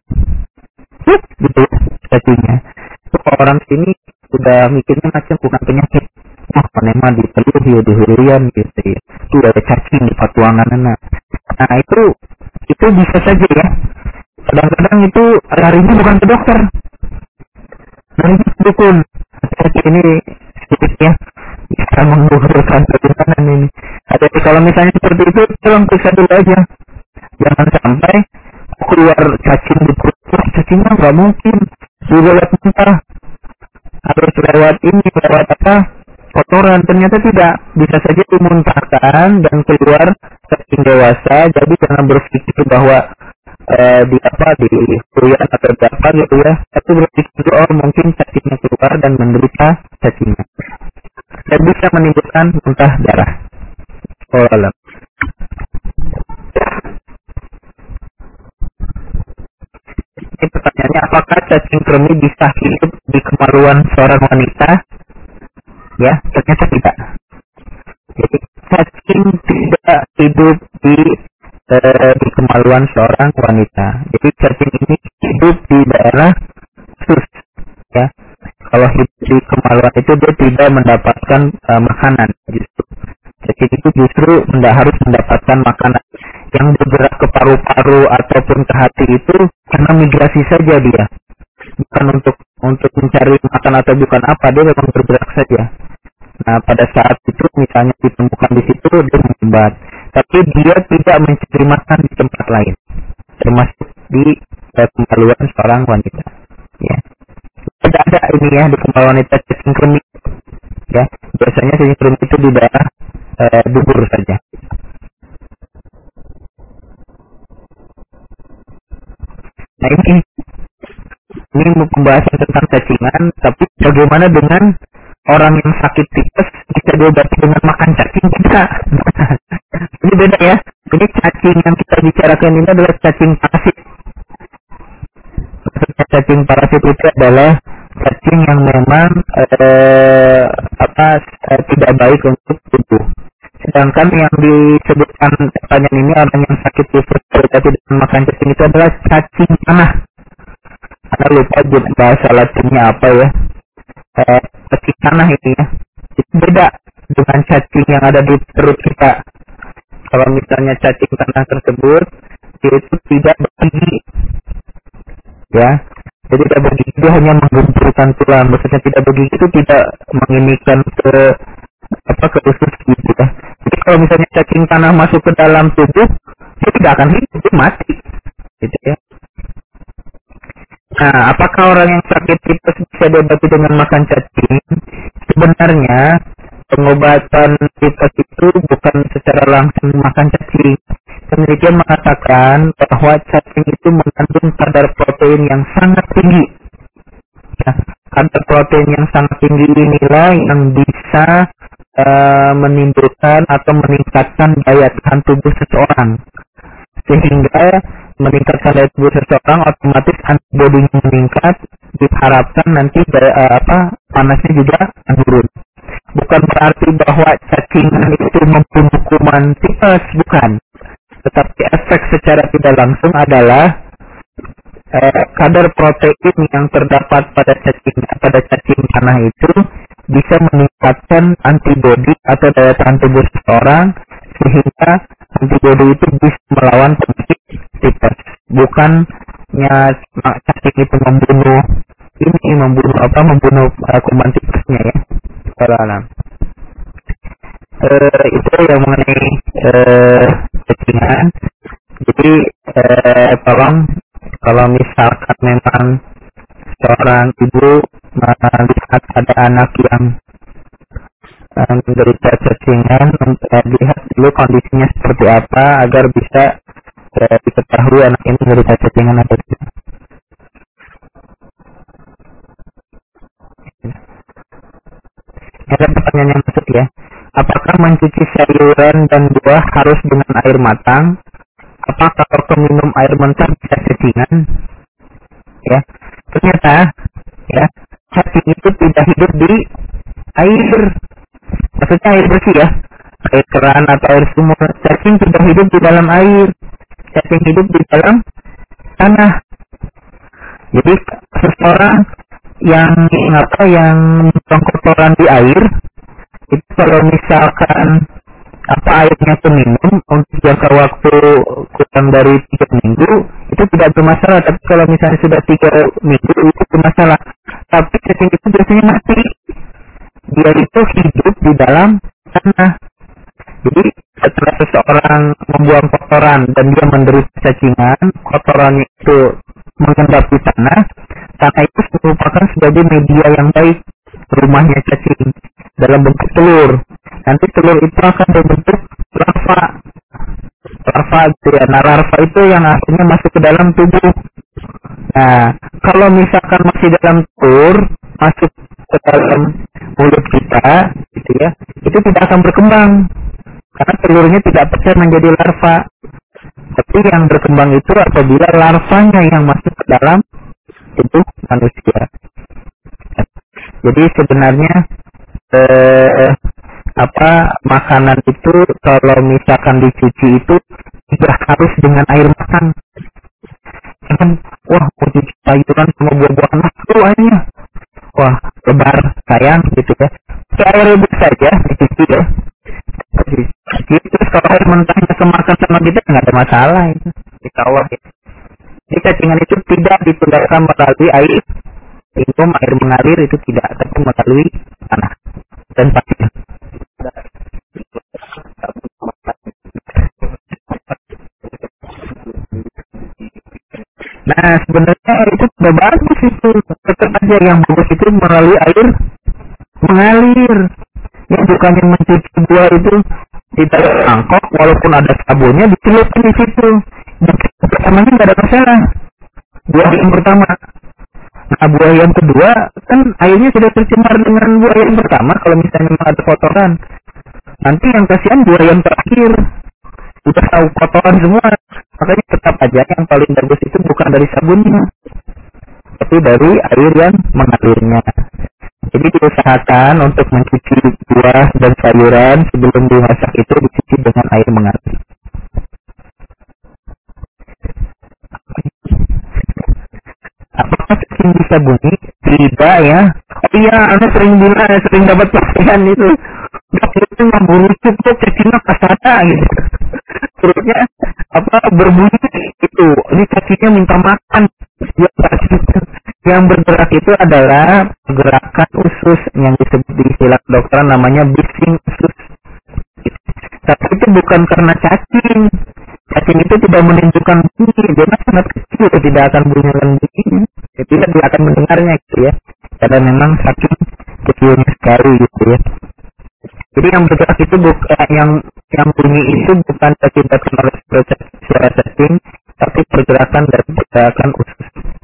Gitu cacingnya. Itu orang sini sudah mikirnya macam bukan penyakit. Wah, penema di peluh ya di hurian gitu ya. Itu ada cacing di patuangan anak. Nah itu itu bisa saja ya. Kadang-kadang itu larinya bukan ke dokter, larinya ke dukun. Hati-hati ini sedikit ya, bisa menggugurkan kebenaran ini. Hati-hati kalau misalnya seperti itu, tolong periksa dulu aja. Jangan sampai keluar cacing di perut. Cacingnya nggak mungkin juga lewat muntah, harus lewat ini, lewat apa? Kotoran. Ternyata tidak, bisa saja dimuntahkan dan keluar cacing dewasa. Jadi jangan berpikir bahwa eh, di apa di kuliah atau apa gitu ya. Tapi berpikir oh mungkin cacingnya keluar dan menderita cacingnya. Dan bisa menimbulkan muntah darah. Oh alam. Ini pertanyaannya, apakah cacing kremi bisa hidup di kemaluan seorang wanita? Ya, ternyata tidak. Jadi cacing tidak hidup di eh, di kemaluan seorang wanita. Jadi cacing ini hidup di daerah sus, ya. Kalau hidup di kemaluan itu dia tidak mendapatkan uh, makanan justru. Cacing itu justru tidak harus mendapatkan makanan. Yang bergerak ke paru-paru ataupun ke hati itu karena migrasi saja dia. Bukan untuk untuk mencari makan atau bukan apa, dia memang bergerak saja. Nah, pada saat itu misalnya ditemukan di situ dia mengumbat, tapi dia tidak mencari makan di tempat lain, termasuk di kemaluan seorang wanita. Ya, tidak ada ini ya di kemaluan wanita cacing kremi. Ya, biasanya cacing kremi itu di daerah eh, dubur saja. Nah ini ini pembahasan tentang cacingan, tapi bagaimana dengan orang yang sakit tipes bisa diobati dengan makan cacing? Bisa. Ini beda ya. Ini cacing yang kita bicarakan ini adalah cacing parasit. Maksudnya cacing parasit itu adalah cacing yang memang eh, apa eh, tidak baik untuk tubuh. Sedangkan yang disebutkan pertanyaan ini orang yang sakit tipes tapi tidak makan cacing itu adalah cacing tanah. Anda lupa bahasa Latinnya apa ya? Eh, cacing tanah ini ya. Itu beda dengan cacing yang ada di perut kita. Kalau misalnya cacing tanah tersebut itu tidak bergigi, ya. Jadi tidak bergigi itu hanya menggumpulkan tulang. Maksudnya tidak bergigi itu tidak menginikan ke apa ke usus gitu ya. Jadi kalau misalnya cacing tanah masuk ke dalam tubuh, dia tidak akan hidup, dia mati, gitu ya. Nah, apakah orang yang sakit tipes bisa diobati dengan makan cacing? Sebenarnya pengobatan tipes itu bukan secara langsung makan cacing. Penelitian mengatakan bahwa cacing itu mengandung kadar protein yang sangat tinggi. Ya, kadar protein yang sangat tinggi inilah yang bisa uh, menimbulkan atau meningkatkan daya tahan tubuh seseorang. Sehingga meningkatkan daya tubuh seseorang, otomatis antibodinya meningkat, diharapkan nanti daya, uh, apa panasnya juga menurun. Bukan berarti bahwa cacingan itu membunuh kuman tipes, bukan. Tetapi efek secara tidak langsung adalah eh, kadar protein yang terdapat pada cacing pada cacing tanah itu bisa meningkatkan antibodi atau daya tahan tubuh seseorang, sehingga antibodi itu bisa melawan penyakit tipes. Bukannya cacing itu membunuh ini membunuh apa membunuh uh, kuman tipesnya, ya. Kalau Uh, itu yang mengenai uh, cacingan. Jadi uh, tolong kalau misalkan memang seorang ibu melihat ada anak yang uh, menderita cacingan, uh, lihat dulu kondisinya seperti apa agar bisa uh, diketahui anak ini menderita cacingan atau tidak. Ada pertanyaan yang masuk, ya. Apakah mencuci sayuran dan buah harus dengan air matang? Apakah kalau minum air mentah bisa cacingan? Ya, ternyata ya cacing itu tidak hidup di air. Maksudnya air bersih, ya, air keran atau air sumur. Cacing tidak hidup di dalam air. Cacing hidup di dalam tanah. Jadi seseorang yang apa yang membuang kotoran di air itu kalau misalkan apa airnya terminum untuk jangka waktu kurang dari tiga minggu itu tidak bermasalah. Tapi kalau misalnya sudah tiga minggu itu bermasalah. Tapi cacing itu biasanya mati. Dia itu hidup di dalam tanah. Jadi setelah seseorang membuang kotoran dan dia menderita cacingan, kotorannya itu mengendap di tanah. Tanah itu merupakan sebagai media yang baik rumahnya cacing dalam bentuk telur. Nanti telur itu akan berbentuk larva. Larva itu, ya. Nah, larva itu yang akhirnya masuk ke dalam tubuh. Nah, kalau misalkan masih dalam telur, masuk ke dalam mulut kita, gitu ya, itu tidak akan berkembang. Karena telurnya tidak pecah menjadi larva. Tapi yang berkembang itu apabila larvanya yang masuk ke dalam tubuh manusia. Jadi sebenarnya eh, apa makanan itu kalau misalkan dicuci itu tidak harus dengan air matang. Jangan, wah mau cuci sayuran sama buah-buahan itu airnya, wah lebar sayang gitu, ya. Pakai air rebus saja dicuci, ya. Gitu, kalau air mentahnya kemakan sama kita nggak ada masalah itu, dikawal, ya. Jadi cacingan itu tidak ditularkan melalui air minum, air mengalir itu tidak, tapi melalui tanah dan pasir. Nah, sebenarnya itu tidak bagus itu. Tetap aja yang bagus itu melalui air mengalir. Yang bukannya mencuci buah itu di dalam mangkok, walaupun ada sabunnya dicelupkan di situ. Pertamanya nggak ada masalah. Buah yang pertama. Nah, buah yang kedua kan airnya sudah tercemar dengan buah yang pertama. Kalau misalnya memang ada kotoran, nanti yang kasihan buah yang terakhir udah tahu kotoran semua. Makanya tetap aja yang paling bagus itu bukan dari sabunnya, tapi dari air yang mengalirnya. Jadi diusahakan untuk mencuci buah dan sayuran sebelum dimasak itu dicuci dengan air mengalir. Apakah cacing bisa bunyi? Tidak, ya. Oh iya, anda sering bilang, sering dapat pasien itu. Dok, itu nggak bunyi cukup, cacingnya kasada gitu. Perutnya apa berbunyi itu. Ini cacingnya minta makan. Yang bergerak itu adalah gerakan usus yang disebut di istilah kedokteran namanya bising usus. Tapi itu bukan karena cacing. Cacing itu tidak menunjukkan bunyi, dia sangat kecil, tidak akan bunyi bunyi. apabila dia akan mendengarnya gitu ya, karena memang saking kecilnya sekali gitu ya. Jadi yang bergerak itu bukan yang yang bunyi itu bukan diakibatkan oleh suara cacing, tapi pergerakan dari pergerakan usus.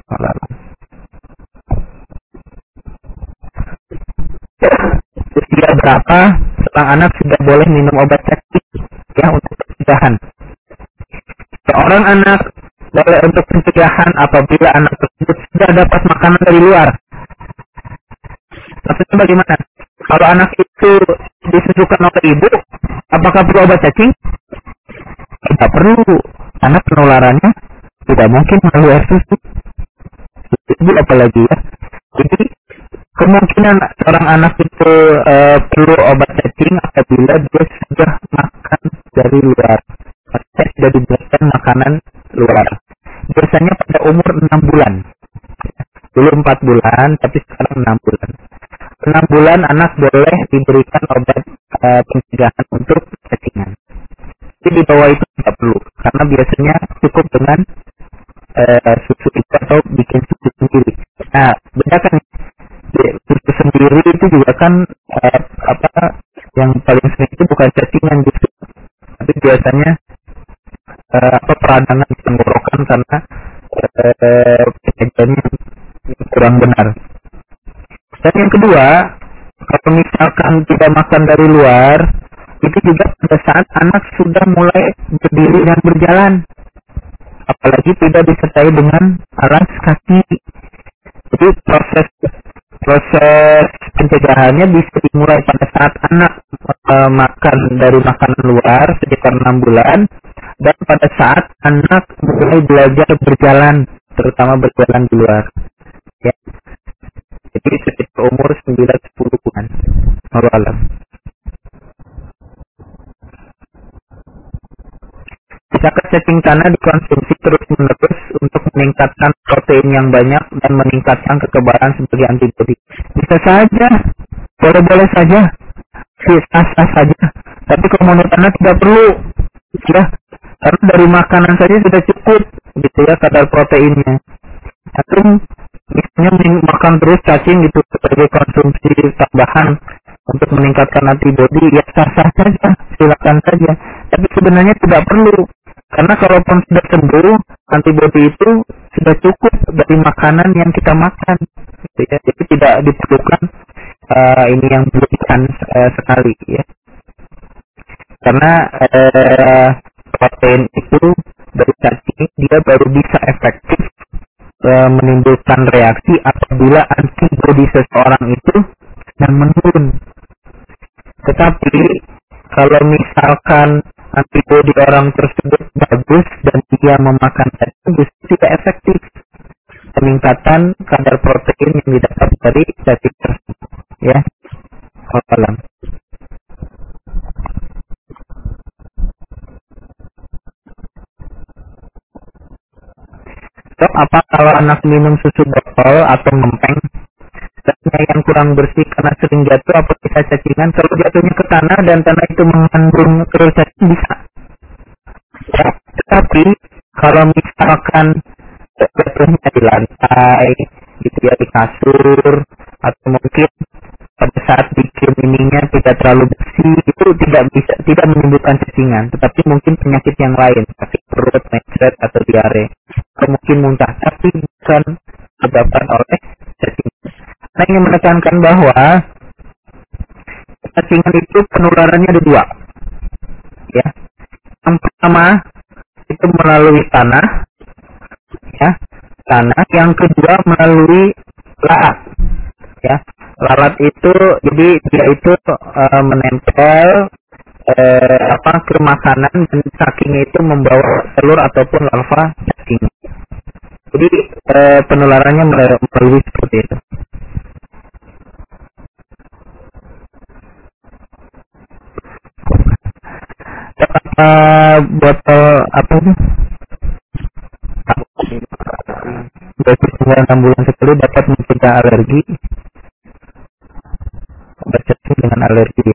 Usia berapa seorang anak sudah boleh minum obat cacing ya untuk pencegahan? Seorang anak boleh untuk pencegahan apabila anak tersebut sudah dapat makanan dari luar. Maksudnya bagaimana? Kalau anak itu disusukan oleh ibu, apakah perlu obat cacing? Tidak perlu, karena penularannya tidak mungkin melalui air susu. Ibu apalagi ya. Jadi kemungkinan seorang anak itu e, perlu obat cacing apabila dia sudah makan dari luar. Maksudnya sudah diberikan makanan luar. Biasanya pada umur enam bulan. Dulu empat bulan, tapi sekarang enam bulan. enam bulan anak boleh diberikan obat e, pencegahan untuk cacingan. Jadi di bawah itu tidak perlu, karena biasanya cukup dengan e, susu itu atau bikin susu sendiri. Nah, bedakan susu sendiri itu juga kan e, apa yang paling sering itu bukan cacingan justru, tapi biasanya e, apa peradangan tenggorokan karena penyajiannya kurang benar. Dan yang kedua, kalau misalkan tidak makan dari luar, itu juga pada saat anak sudah mulai berdiri dan berjalan, apalagi tidak disertai dengan alas kaki. Jadi proses proses pencegahannya bisa dimulai pada saat anak e, makan dari makanan luar sekitar enam bulan, dan pada saat anak mulai belajar berjalan, terutama berjalan di luar. Ya. Jadi sekitar umur sembilan sampai sepuluh bulan. Wallahu a'lam. Bisakah cacing tanah dikonsumsi terus-menerus untuk meningkatkan protein yang banyak dan meningkatkan kekebalan sebagai antibodi? Bisa saja, boleh-boleh saja, sah-sah saja. Tapi kalau menurut Anda tidak perlu, ya, karena dari makanan saja sudah cukup, gitu ya, kadar proteinnya. Atau misalnya makan terus cacing gitu sebagai konsumsi tambahan untuk meningkatkan antibodi, ya sah-sah saja, silakan saja. Tapi sebenarnya tidak perlu, karena kalaupun sudah sembuh, antibodi itu sudah cukup dari makanan yang kita makan, gitu ya. Jadi tidak diperlukan uh, ini yang berlebihan uh, sekali, ya. Karena uh, protein itu dari cacing dia baru bisa efektif uh, menimbulkan reaksi apabila antibodi seseorang itu sedang menurun. Tetapi kalau misalkan antibodi orang tersebut bagus dan dia memakan cacing, justru tidak efektif peningkatan kadar protein yang didapat dari cacing tersebut. Ya, Alhamdulillah. So, apa kalau anak minum susu botol atau ngempeng dan yang kurang bersih karena sering jatuh, apa bisa cacingan? Kalau jatuhnya ke tanah dan tanah itu mengandung telur cacing, bisa. Ya, tetapi kalau misalkan jatuhnya di lantai, gitu ya, di kasur, atau mungkin pada saat bikin ininya tidak terlalu bersih, itu tidak bisa, tidak menimbulkan cacingan, tetapi mungkin penyakit yang lain, sakit perut, mencret atau diare, atau mungkin muntah, tapi bukan disebabkan oleh cacingan. Nah, ingin menekankan bahwa cacingan itu penularannya ada dua, ya. Yang pertama itu melalui tanah, ya, tanah. Yang kedua melalui lalat, ya. Lalat itu jadi dia itu e, menempel e, apa ke makanan dan cacingnya itu membawa telur ataupun larva cacing. Jadi e, penularannya melalui seperti itu. Apa botol apa itu? Dosis sembilan enam bulan sekali dapat mencegah alergi. Obat cacing dengan alergi.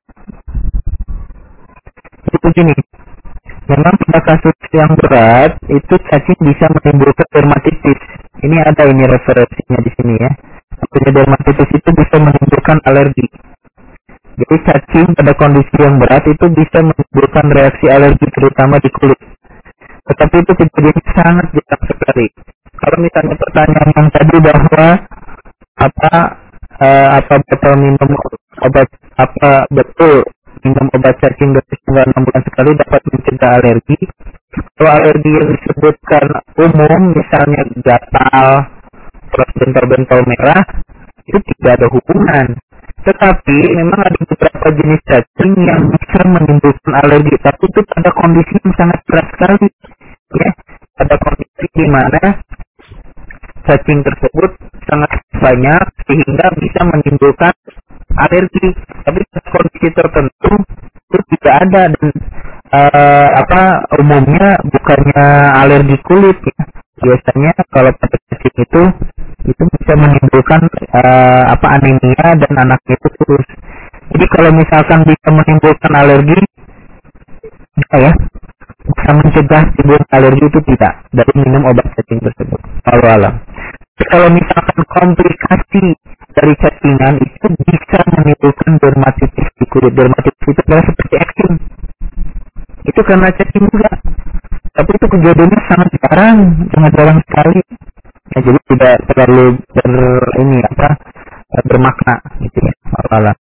Itu gini. Memang pada kasus yang berat itu cacing bisa menimbulkan dermatitis. Ini ada ini referensinya di sini ya. Artinya dermatitis itu bisa menimbulkan alergi. Jadi cacing pada kondisi yang berat itu bisa menimbulkan reaksi alergi terutama di kulit. Tetapi itu kejadiannya sangat jarang sekali. Kalau misalnya pertanyaan yang tadi bahwa apa uh, apa betul minum obat apa betul minum obat cacing dosis enam bulan sekali dapat mencegah alergi. Kalau alergi yang disebutkan umum misalnya gatal, terus bentol-bentol merah itu tidak ada hubungan. Tetapi memang ada beberapa jenis cacing yang bisa menimbulkan alergi, tapi itu pada kondisi yang sangat berat sekali, ya. Pada kondisi di mana cacing tersebut sangat banyak sehingga bisa menimbulkan alergi. Tapi pada kondisi tertentu itu tidak ada dan uh, apa umumnya bukannya alergi kulit, ya. Biasanya kalau pada cacing itu itu bisa menimbulkan uh, apa anemia dan anaknya itu kurus. Jadi kalau misalkan bisa menimbulkan alergi, ya bisa mencegah timbul alergi itu tidak dari minum obat cacing tersebut. Kalau alam. Kalau misalkan komplikasi dari cacingan itu bisa menimbulkan dermatitis di kulit. Dermatitis itu adalah seperti eksim. Itu karena cacing juga. Tapi itu kejadiannya sangat jarang, sangat jarang sekali. Ya, jadi tidak terlalu ber ini apa bermakna gitu ya. Alam.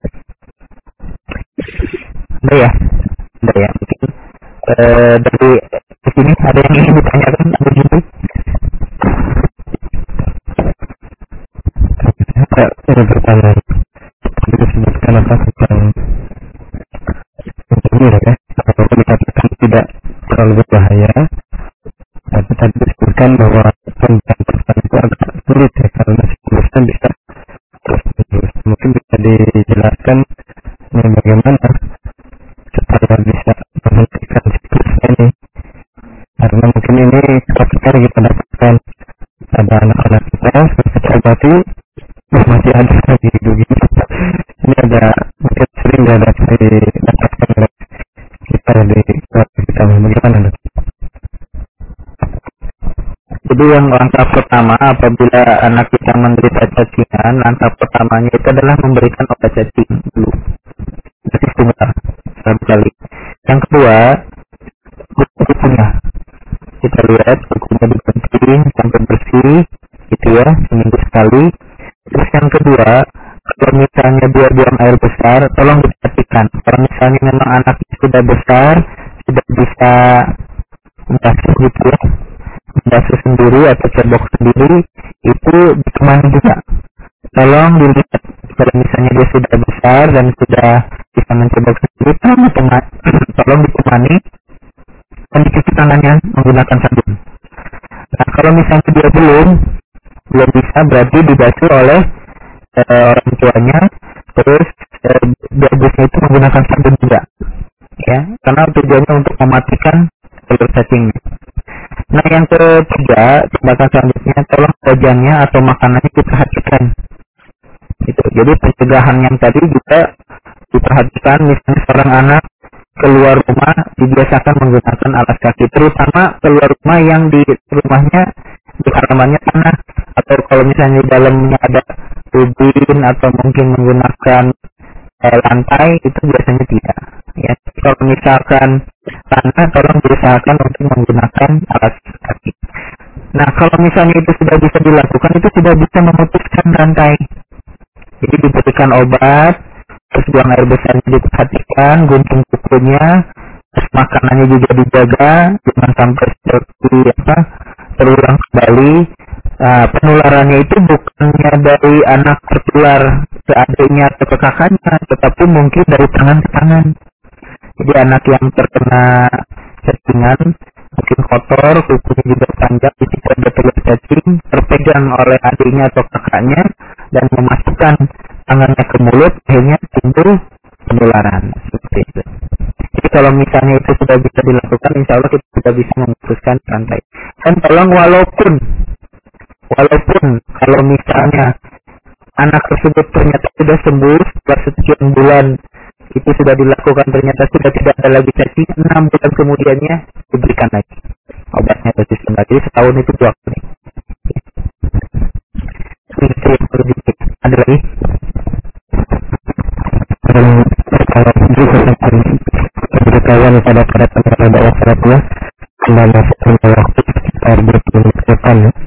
Udah ya, udah ya. Mungkin uh, dari sini ada yang ingin ditanyakan atau gitu? Ada pertanyaan. Kita sebutkan apa tentang ini ya, kalau dikatakan tidak terlalu berbahaya, tapi tadi disebutkan bahwa pembahasan itu agak sulit ya karena siklusnya bisa terus terus. Mungkin bisa dijelaskan ini bagaimana supaya bisa menghentikan siklusnya ini, karena mungkin ini faktor kita dapatkan pada anak-anak kita kita obati masih ada lagi begini. Ini ada mungkin sering dihadapi dapatkan oleh kita di keluarga kita. Bagaimana? Jadi yang langkah pertama apabila anak kita menderita cacingan, langkah pertamanya itu adalah memberikan obat cacing dulu. Dosis tunggal satu kali. Yang kedua, kukunya. Kita lihat kukunya dipenting sampai bersih, gitu ya, seminggu sekali. Terus yang kedua, kalau misalnya dia buang air besar, tolong diperhatikan. Kalau misalnya memang anaknya sudah besar, sudah bisa membasuh gitu ya, membasuh sendiri atau cebok sendiri, itu ditemani juga. Tolong dilihat, kalau misalnya dia sudah besar dan sudah bisa mencebok sendiri, tolong ditemani, tolong ditemani dan dicuci tangannya menggunakan sabun. Nah, kalau misalnya dia belum, belum bisa, berarti dibasuh oleh e, orang tuanya, terus e, bagusnya itu menggunakan sabun juga, ya, karena tujuannya untuk mematikan telur cacingnya. Nah, yang ketiga, tindakan selanjutnya, tolong wajannya atau makanannya diperhatikan. Gitu. Jadi pencegahan yang tadi juga diperhatikan. Misalnya seorang anak keluar rumah dibiasakan menggunakan alas kaki, terutama keluar rumah yang di rumahnya di halamannya tanah, atau kalau misalnya di dalamnya ada tubing atau mungkin menggunakan eh, lantai, itu biasanya tidak. Ya, kalau misalkan tanah, tolong diusahakan untuk menggunakan alas kaki. Nah, kalau misalnya itu sudah bisa dilakukan, itu sudah bisa memutuskan rantai. Jadi diberikan obat, terus buang air besarnya diperhatikan, gunting kukunya, terus makanannya juga dijaga, jangan sampai seperti apa terulang kembali. Nah, penularannya itu bukannya dari anak tertular ke adiknya atau ke kakaknya, tetapi mungkin dari tangan ke tangan. Jadi anak yang terkena cacingan mungkin kotor, kukunya juga panjang, itu ada telur cacing, terpegang oleh adiknya atau kakaknya dan memasukkan tangannya ke mulut, akhirnya timbul penularan seperti itu. Jadi kalau misalnya itu sudah bisa dilakukan, insya Allah kita sudah bisa memutuskan rantai. Dan tolong walaupun walaupun kalau misalnya anak tersebut ternyata sudah sembuh setelah sekian bulan itu sudah dilakukan, ternyata sudah tidak ada lagi cacing, enam bulan kemudiannya diberikan lagi obatnya dosis tunggal. Jadi setahun itu dua kali. Itu yang perlu dicek. Ada lagi? Dan kalau diberitahuan pada pada penerapan waktu anda masuk ke waktu sekitar dua puluh menit ke depan ya.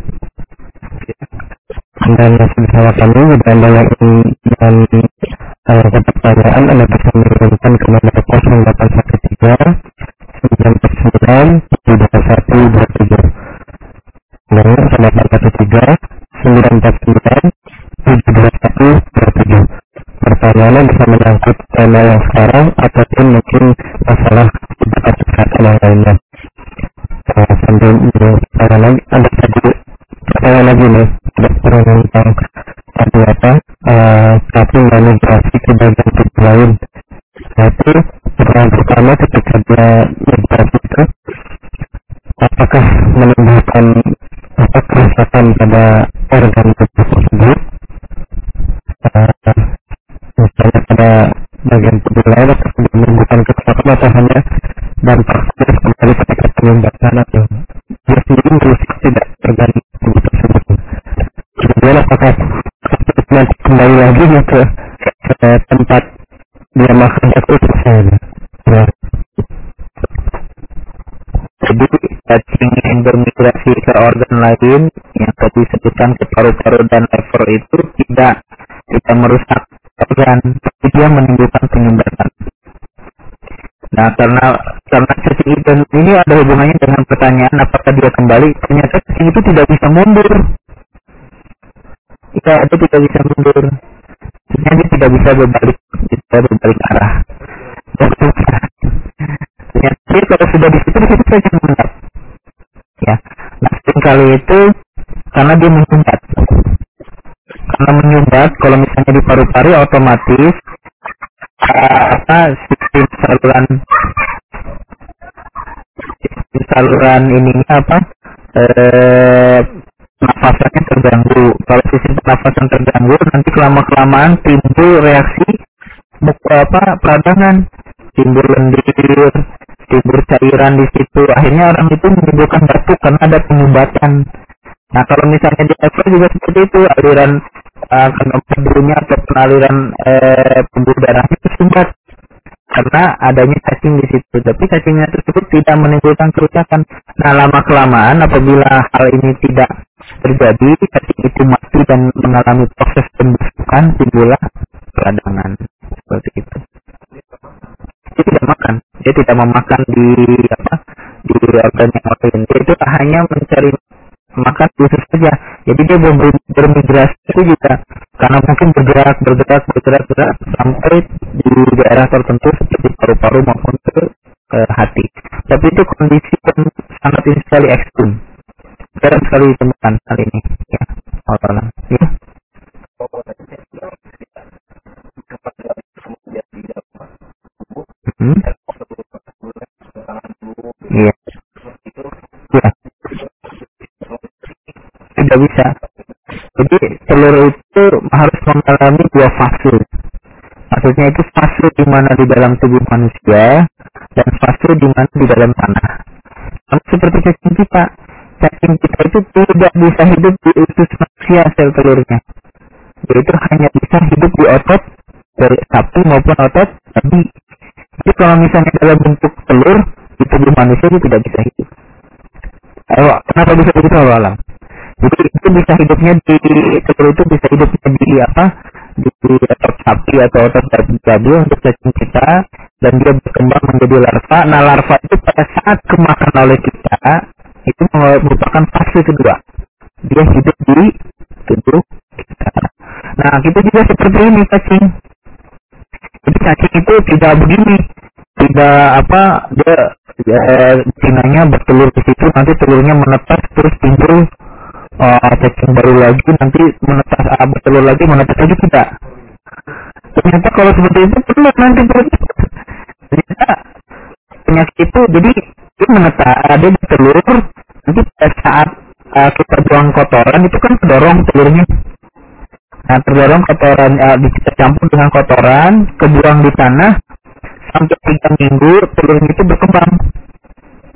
Anda masih bersama kami, jika anda yang ingin menanyakan pertanyaan, anda bisa mengirimkan ke nomor nol delapan satu tiga sembilan sembilan tujuh dua satu dua tujuh nol delapan satu tiga sembilan sembilan tujuh dua satu dua tujuh. Pertanyaannya bisa menyangkut tema yang sekarang ataupun mungkin masalah kesehatan yang lainnya. Nah, sambil pertanyaan lagi, ada tadi pertanyaan lagi nih, dokter tentang tadi apa, uh, tapi nggak migrasi ke bagian tubuh lain. Jadi pertanyaan pertama ketika dia migrasi itu, apakah menimbulkan apa kerusakan pada organ tubuh tersebut? Uh, misalnya pada bagian tubuh lain atau menimbulkan kerusakan atau hanya dampak terus kembali ketika penyumbatan atau dia sendiri merusak tidak tergantung tubuh tersebut. Kemudian apakah nanti kembali lagi ke, ke tempat dia makan itu selesai ya. Jadi cacing yang bermigrasi ke organ lain yang tadi disebutkan ke paru-paru dan lever itu tidak tidak merusak organ, tapi dia menimbulkan penyumbatan. Nah, karena karena cacing itu ini ada hubungannya dengan pertanyaan apakah dia kembali. Ternyata cacing itu tidak bisa mundur. Jika itu tidak bisa mundur, jadi dia tidak bisa berbalik, tidak berbalik arah. Ternyata kalau sudah di situ, di situ saja mengendap. Ya, nah seringkali itu karena dia menyumbat. Karena menyumbat, kalau misalnya di paru-paru otomatis apa sistem saluran sistem saluran ininya apa eh, pernafasannya terganggu. Kalau sistem pernafasan terganggu, nanti kelama kelamaan timbul reaksi apa peradangan, timbul lendir, timbul cairan di situ. Akhirnya orang itu menimbulkan batuk karena ada penyumbatan. Nah kalau misalnya di lever juga seperti itu, aliran uh, pemburunya atau aliran uh, pembuluh darahnya tersumbat karena adanya cacing di situ. Tapi cacingnya tersebut tidak menimbulkan kerusakan. Nah lama kelamaan apabila hal ini tidak terjadi, cacing itu mati dan mengalami proses pembusukan, timbullah peradangan seperti itu. Dia tidak makan, dia tidak memakan di apa di organ yang lain. Dia itu hanya mencari makan khusus saja. Jadi dia bermigrasi itu juga karena mungkin bergerak, bergerak, bergerak, bergerak sampai di daerah tertentu seperti paru-paru maupun ke, ke hati. Tapi itu kondisi yang sangat ini sekali ekstrim. Jarang sekali ditemukan hal ini. Ya, Allah. Ya. Hmm? Iya. Ya. Tidak bisa. Jadi telur itu harus mengalami dua fase. Maksudnya itu fase di mana di dalam tubuh manusia dan fase di mana di dalam tanah. Sama seperti cacing kita. Cacing kita itu tidak bisa hidup di usus manusia sel telurnya. Yaitu hanya bisa hidup di otot dari sapi maupun otot babi. Jadi kalau misalnya dalam bentuk telur di tubuh manusia itu tidak bisa hidup. Ayo, kenapa bisa begitu alam? Jadi itu bisa hidupnya di telur itu bisa hidupnya di apa? Di otot sapi atau otot babi untuk cacing kita, dan dia berkembang menjadi larva. Nah larva itu pada saat kemakan oleh kita itu merupakan fase kedua. Dia hidup di tubuh kita. Nah kita juga seperti ini cacing. Jadi cacing itu tidak begini, tidak apa dia ya, cinanya bertelur di situ, nanti telurnya menetas terus timbul uh, cacing baru lagi, nanti menetas uh, bertelur lagi menetas lagi, tidak. Ternyata kalau seperti itu benar nanti ternyata penyakit itu jadi dia menetas, dia bertelur, nanti pada saat uh, kita buang kotoran itu kan terdorong telurnya. Nah terdorong kotoran, uh, kita campur dengan kotoran, kebuang di tanah sampai tiga minggu telurnya itu berkembang.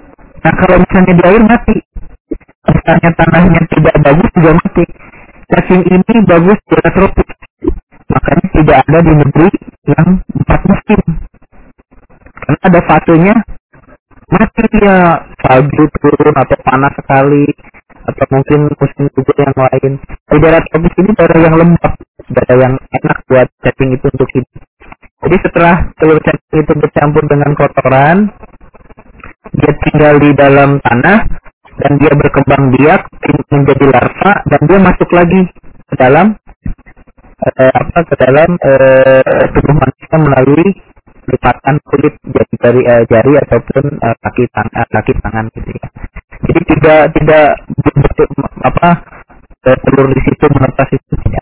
Nah kalau misalnya di air mati, misalnya tanahnya tidak bagus juga mati. Cacing ini bagus di daerah tropis, makanya tidak ada di negeri yang empat musim, karena ada fasenya mati dia, salju turun atau panas sekali, atau mungkin musim gugur yang lain. Di daerah tropis ini daerah yang lembab, daerah yang enak buat cacing itu untuk hidup. Jadi setelah telur cacing itu bercampur dengan kotoran, dia tinggal di dalam tanah dan dia berkembang biak menjadi larva, dan dia masuk lagi ke dalam eh, apa ke dalam eh, tubuh manusia melalui lipatan kulit jari jari, eh, jari ataupun eh, kaki tangan kaki tangan gitu ya. Jadi tidak tidak betul apa eh, telur di situ menetas itu tidak.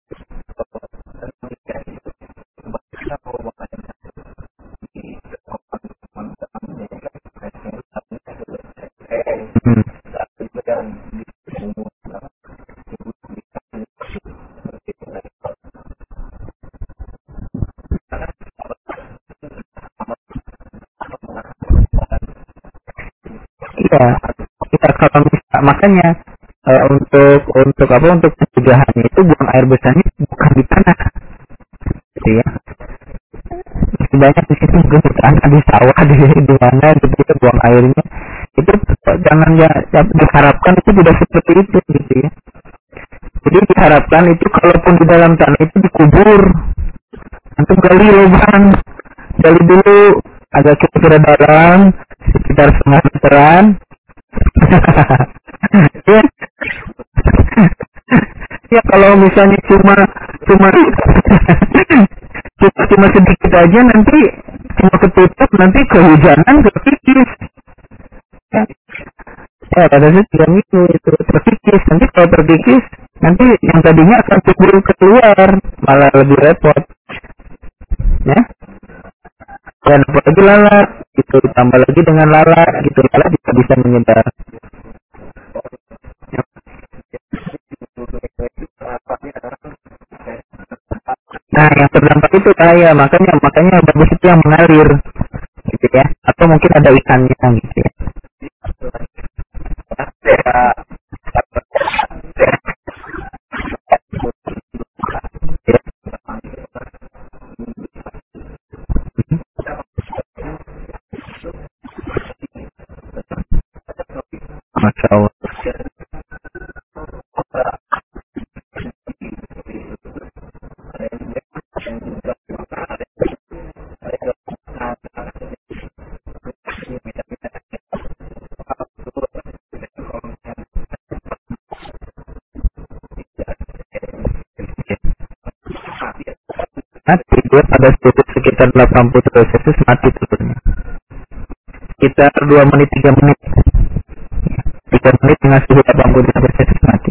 Hmm. Iya, kita kalau misal, makanya uh, untuk untuk apa untuk pencegahannya itu buang air besarnya bukan di tanah, gitu ya. Masih banyak di situ mungkin di tanah, di sawah, di di mana gitu kita buang airnya. Itu jangan ya, ya diharapkan itu tidak seperti itu gitu ya. Jadi diharapkan itu kalaupun di dalam tanah itu dikubur, antum gali lubang, gali dulu agak kira-kira dalam sekitar setengah meteran. ya. ya kalau misalnya cuma cuma cuma, cuma sedikit aja, nanti cuma ketutup, nanti kehujanan terkikis. Ya, ya pada saat tiga minggu itu terkikis, nanti kalau terkikis nanti yang tadinya akan tumbuh keluar, malah lebih repot. Ya. Dan apalagi lalat, gitu, ditambah lagi dengan lalat, gitu, lalat juga bisa menyebar. Nah, yang terdampak itu saya, makanya makanya bagus itu yang mengalir, gitu ya, atau mungkin ada ikannya, gitu ya. Masya Allah. Mati dia pada suhu sekitar delapan puluh derajat Celcius mati telurnya. Sekitar dua menit tiga menit. tiga menit dengan suhu delapan puluh derajat Celcius mati.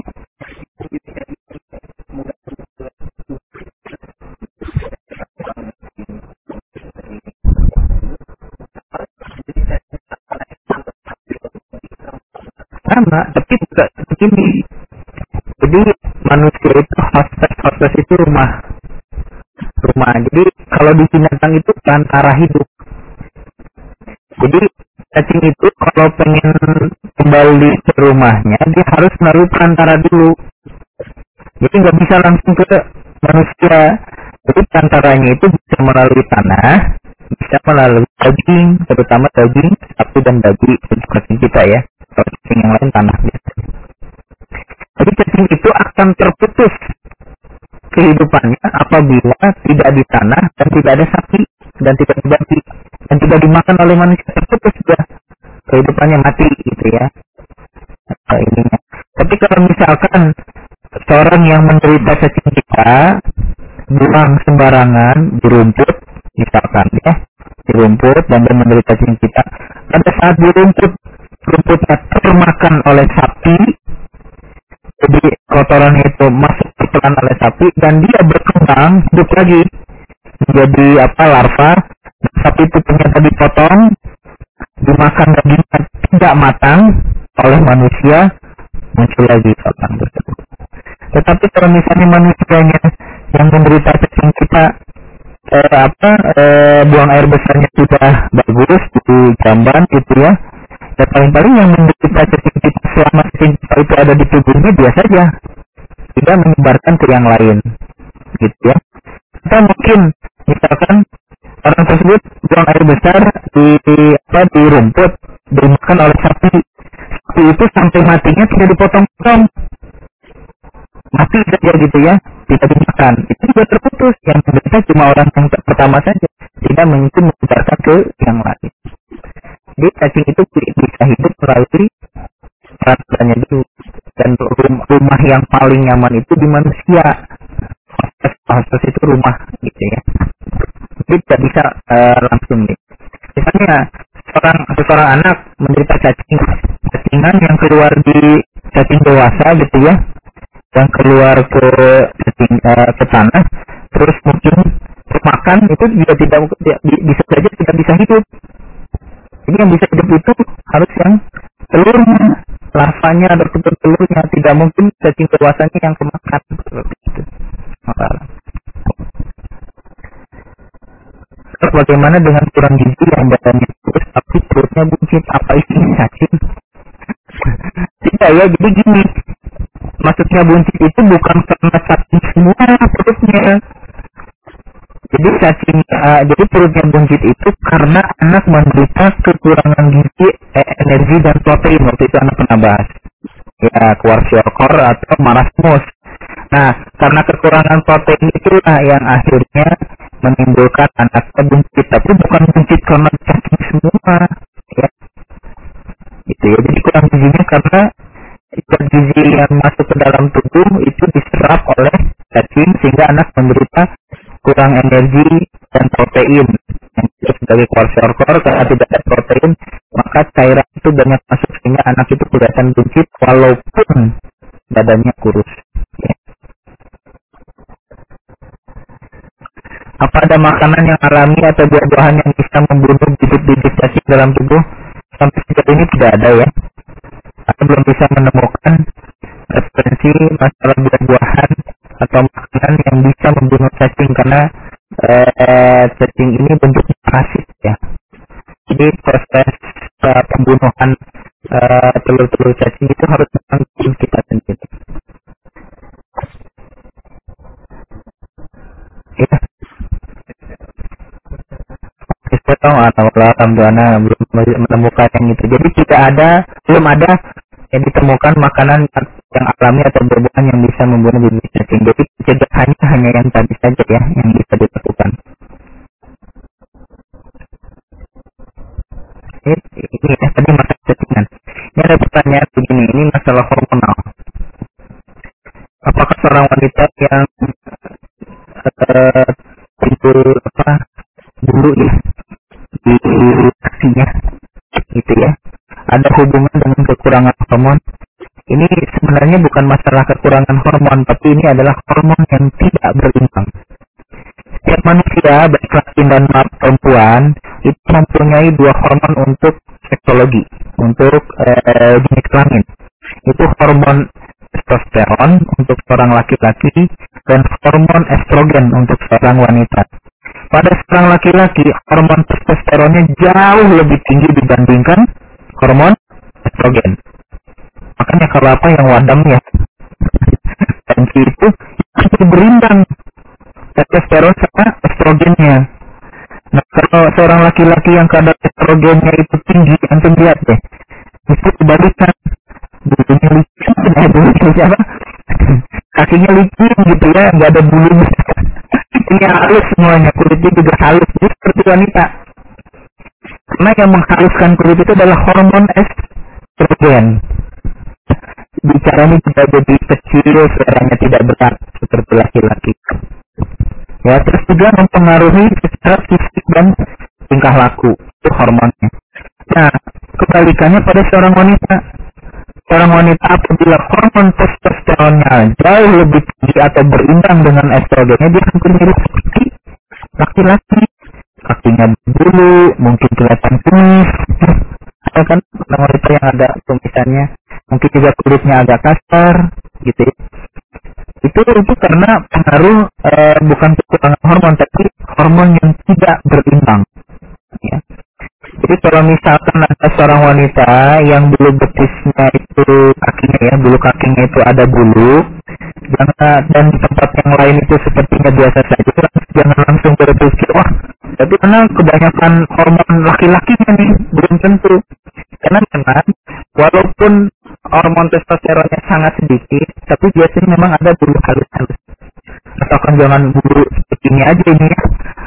Sama, tapi juga begini. Jadi manusia itu hostes, hostes itu rumah. rumah. Jadi kalau di binatang itu perantara hidup. Jadi cacing itu kalau pengen kembali ke rumahnya, dia harus melalui perantara dulu. Jadi nggak bisa langsung ke manusia. Jadi perantaranya itu bisa melalui tanah, bisa melalui daging, terutama daging sapi dan daging untuk cacing kita ya. Kalau cacing yang lain tanah biasa. Jadi cacing itu akan terputus kehidupannya apabila tidak di tanah dan tidak ada sapi dan tidak dibagi dan tidak dimakan oleh manusia, terputus sudah kehidupannya, mati gitu ya. Nah, ininya. Tapi kalau misalkan seorang yang menderita cacing kita buang sembarangan di rumput misalkan ya, di rumput dan dia menderita cacing kita, pada saat di rumput rumputnya termakan oleh sapi, jadi kotoran itu masuk tertelan oleh sapi dan dia berkembang hidup lagi menjadi apa larva. Sapi itu ternyata dipotong, dimakan dagingnya tidak matang oleh manusia, muncul lagi kotoran tersebut. Tetapi kalau misalnya manusianya yang menderita cacing kita eh, apa eh, buang air besarnya sudah bagus di jamban gitu ya, Ya paling-paling yang menderita cacing pita selama cacing pita itu ada di tubuhnya dia saja, tidak menyebarkan ke yang lain, gitu ya. Kita mungkin misalkan orang tersebut buang air besar di apa di rumput, dimakan oleh sapi, sapi itu sampai matinya tidak dipotong-potong, mati saja gitu ya, tidak dimakan, itu juga terputus. Yang menderita cuma orang yang pertama saja, tidak mungkin menyebarkan ke yang lain. Jadi cacing itu bisa hidup melalui perantaranya dulu. Dan rumah yang paling nyaman itu di manusia. Hostes, hostes itu rumah gitu ya. Jadi tidak bisa uh, langsung nih. Misalnya seorang seorang anak menderita cacing, cacingan yang keluar di cacing dewasa gitu ya, yang keluar ke cacing uh, ke tanah, terus mungkin makan itu juga tidak bisa saja tidak bisa hidup. Jadi yang bisa hidup itu harus yang telurnya, larvanya atau telur-telurnya, tidak mungkin cacing dewasanya yang kemakan seperti itu. Terus bagaimana dengan kurang gizi yang badannya kurus tapi perutnya buncit, apa isinya cacing? Tidak ya, jadi gini, maksudnya buncit itu bukan karena cacing semua perutnya. Jadi cacing, uh, jadi perutnya buncit itu karena anak menderita kekurangan gizi, eh, energi dan protein. Waktu itu anak pernah bahas, ya kwashiorkor atau marasmus. Nah, karena kekurangan protein itulah yang akhirnya menimbulkan anaknya buncit, tapi bukan buncit karena cacing semua, ya. Itu ya, jadi kurang gizinya karena zat gizi yang masuk ke dalam tubuh itu diserap oleh cacing sehingga anak menderita kurang energi dan protein. Yang disebut sebagai kwashiorkor, karena tidak ada protein maka cairan itu banyak masuk sehingga anak itu kelihatan buncit walaupun badannya kurus, ya. Apa ada makanan yang alami atau buah-buahan yang bisa membunuh bibit-bibit cacing dalam tubuh? Sampai sejauh ini tidak ada ya. Atau belum bisa menemukan referensi masalah buah-buahan atau makanan yang bisa membunuh cacing, karena eh, cacing ini bentuknya parasit ya. Jadi proses uh, pembunuhan uh, telur-telur cacing itu harus menanggung kita sendiri. Ya. Kita tahu atau alhamdulillah belum menemukan yang itu. Jadi tidak ada, belum ada yang ditemukan makanan yang alami atau buah-buahan yang bisa membunuh bibit cacing. Jadi pencegahannya hanya yang tadi saja ya yang bisa dilakukan. Ini, ini ya, tadi masalah cacingan. Ini ada pertanyaan begini, ini masalah hormonal. Apakah seorang wanita yang uh, timbul apa bulu ya di kakinya gitu ya, ada hubungan dengan kekurangan hormon? Ini sebenarnya bukan masalah kekurangan hormon, tapi ini adalah hormon yang tidak berimbang. Setiap manusia, baik laki dan perempuan, itu mempunyai dua hormon untuk seksologi, untuk eh, jenis kelamin. Itu hormon testosteron untuk seorang laki-laki dan hormon estrogen untuk seorang wanita. Pada seorang laki-laki, hormon testosteronnya jauh lebih tinggi dibandingkan hormon estrogen. Makanya kalau apa yang wadam ya, tensi itu itu berimbang testosteron sama estrogennya. Nah, kalau seorang laki-laki yang kadar estrogennya itu tinggi, antum lihat deh, itu kebalikan, bulunya licin, eh bulunya siapa? Kakinya licin gitu ya, nggak ada bulunya. Ini halus semuanya, kulitnya juga halus, jadi seperti wanita. Karena yang menghaluskan kulit itu adalah hormon estrogen. Bicaranya tidak jadi kecil, suaranya tidak berat seperti laki-laki. Ya, terus juga mempengaruhi secara fisik dan tingkah laku, itu hormonnya. Nah, kebalikannya pada seorang wanita. Seorang wanita apabila hormon testosteronnya jauh lebih tinggi atau berimbang dengan estrogennya, dia akan mirip seperti laki-laki. Kakinya berbulu, mungkin kelihatan kumis. Ada kan wanita yang ada kumisannya, mungkin juga kulitnya agak kasar, gitu ya. Itu itu karena pengaruh e, bukan kekurangan hormon, tapi hormon yang tidak berimbang. Ya. Jadi kalau misalkan ada seorang wanita yang bulu betisnya itu kakinya ya, bulu kakinya itu ada bulu, jangan, dan di tempat yang lain itu sepertinya biasa saja, jangan langsung berpikir, wah, tapi karena kebanyakan hormon laki-lakinya nih, belum tentu. Karena memang walaupun hormon testosteronnya sangat sedikit, tapi biasanya memang ada bulu halus-halus. Asalkan jangan bulu seperti ini aja ini ya.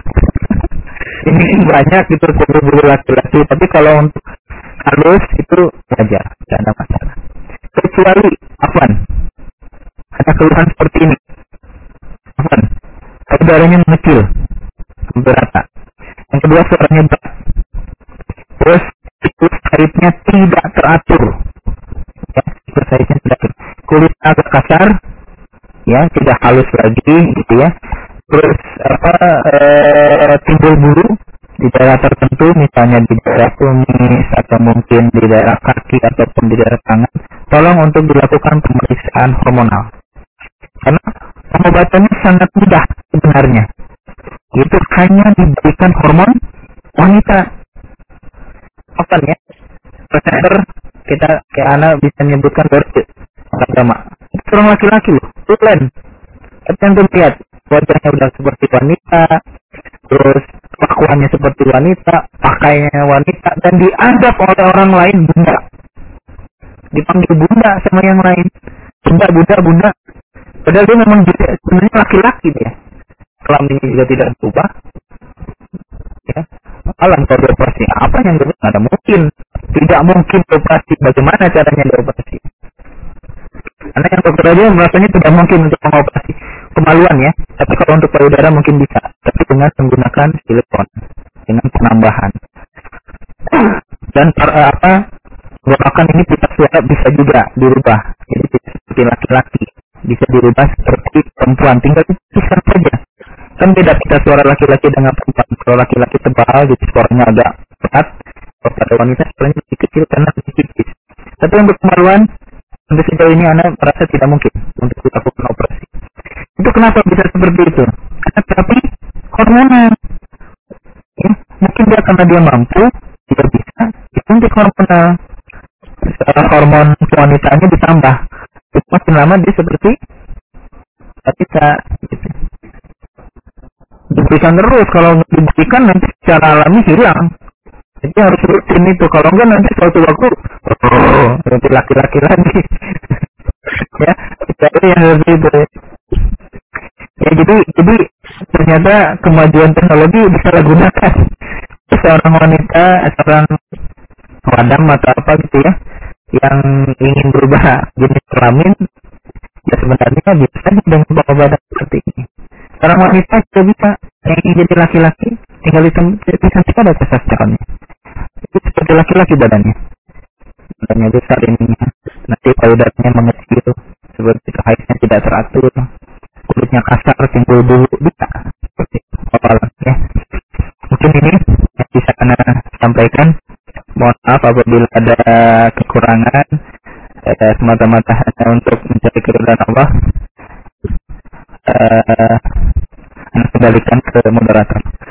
Ini banyak gitu bulu-bulu laki-laki, tapi kalau untuk halus itu wajar, tidak ada masalah. Kecuali Afwan, ada keluhan seperti ini. Afwan, saudaranya mengecil, berata. Yang kedua suaranya berat. Terus siklus haidnya tidak teratur. Ya, siklus haidnya tidak teratur. Kulit agak kasar, ya, tidak halus lagi, gitu ya. Terus apa e, timbul bulu di daerah tertentu, misalnya di daerah kumis atau mungkin di daerah kaki ataupun di daerah tangan. Tolong untuk dilakukan pemeriksaan hormonal. Karena pengobatannya sangat mudah sebenarnya. Itu hanya diberikan hormon wanita. Apa ya? Profesor kita kayak anak bisa menyebutkan dari agama. Itu orang laki-laki loh, tulen. Tapi tentu lihat wajahnya udah seperti wanita, terus kelakuannya seperti wanita, pakaiannya wanita, dan dianggap oleh orang lain bunda. Dipanggil bunda sama yang lain. Bunda, bunda, bunda. Padahal dia memang sebenarnya laki-laki dia. Kelaminnya juga tidak berubah. Ya. Alam kalau dioperasi apa yang berubah? Tidak ada mungkin. Tidak mungkin dioperasi. Bagaimana caranya dioperasi? Karena yang dokter aja merasanya tidak mungkin untuk mengoperasi. Kemaluan ya. Tapi kalau untuk payudara mungkin bisa. Tapi dengan menggunakan silikon. Dengan penambahan. Dan para apa? Gerakan ini pita suara bisa juga dirubah. Jadi tidak seperti laki-laki. Bisa dirubah seperti perempuan. Tinggal pisah saja. Kan beda pita suara laki-laki dengan perempuan. Kalau laki-laki tebal, jadi suaranya agak berat. Kalau pada wanita suaranya lebih kecil karena lebih tipis. Tapi untuk kemaluan, untuk sejauh ini anak merasa tidak mungkin untuk dilakukan operasi. Itu kenapa bisa seperti itu? Karena terapi hormonal. Ya, mungkin dia karena dia mampu, dia bisa disuntik hormonal. Secara hormon kewanitaannya ditambah. Itu makin lama dia seperti tidak bisa. Gitu. Diberikan terus, kalau diberikan nanti secara alami hilang. Jadi harus rutin itu, kalau enggak nanti suatu waktu oh, nanti laki-laki lagi. Ya, jadi yang seperti itu. Ya jadi, jadi ternyata kemajuan teknologi bisa digunakan. Seorang wanita, seorang wadam atau apa gitu ya, yang ingin berubah jenis kelamin, ya sebenarnya bisa dengan pengobatan seperti ini. Seorang wanita juga bisa yang ingin jadi laki-laki, tinggal disuntik ada testosteronnya. Itu seperti laki-laki badannya. Badannya besar ininya. Nanti payudaranya mengecil, seperti itu, haidnya tidak teratur, kulitnya kasar, timbul bulu, bisa. Seperti itu. Ya. Mungkin ini yang bisa anda sampaikan. Mohon maaf apabila ada kekurangan. Eh, semata-mata hanya untuk mencari keridhaan Allah. Eh, anda kembalikan ke moderator.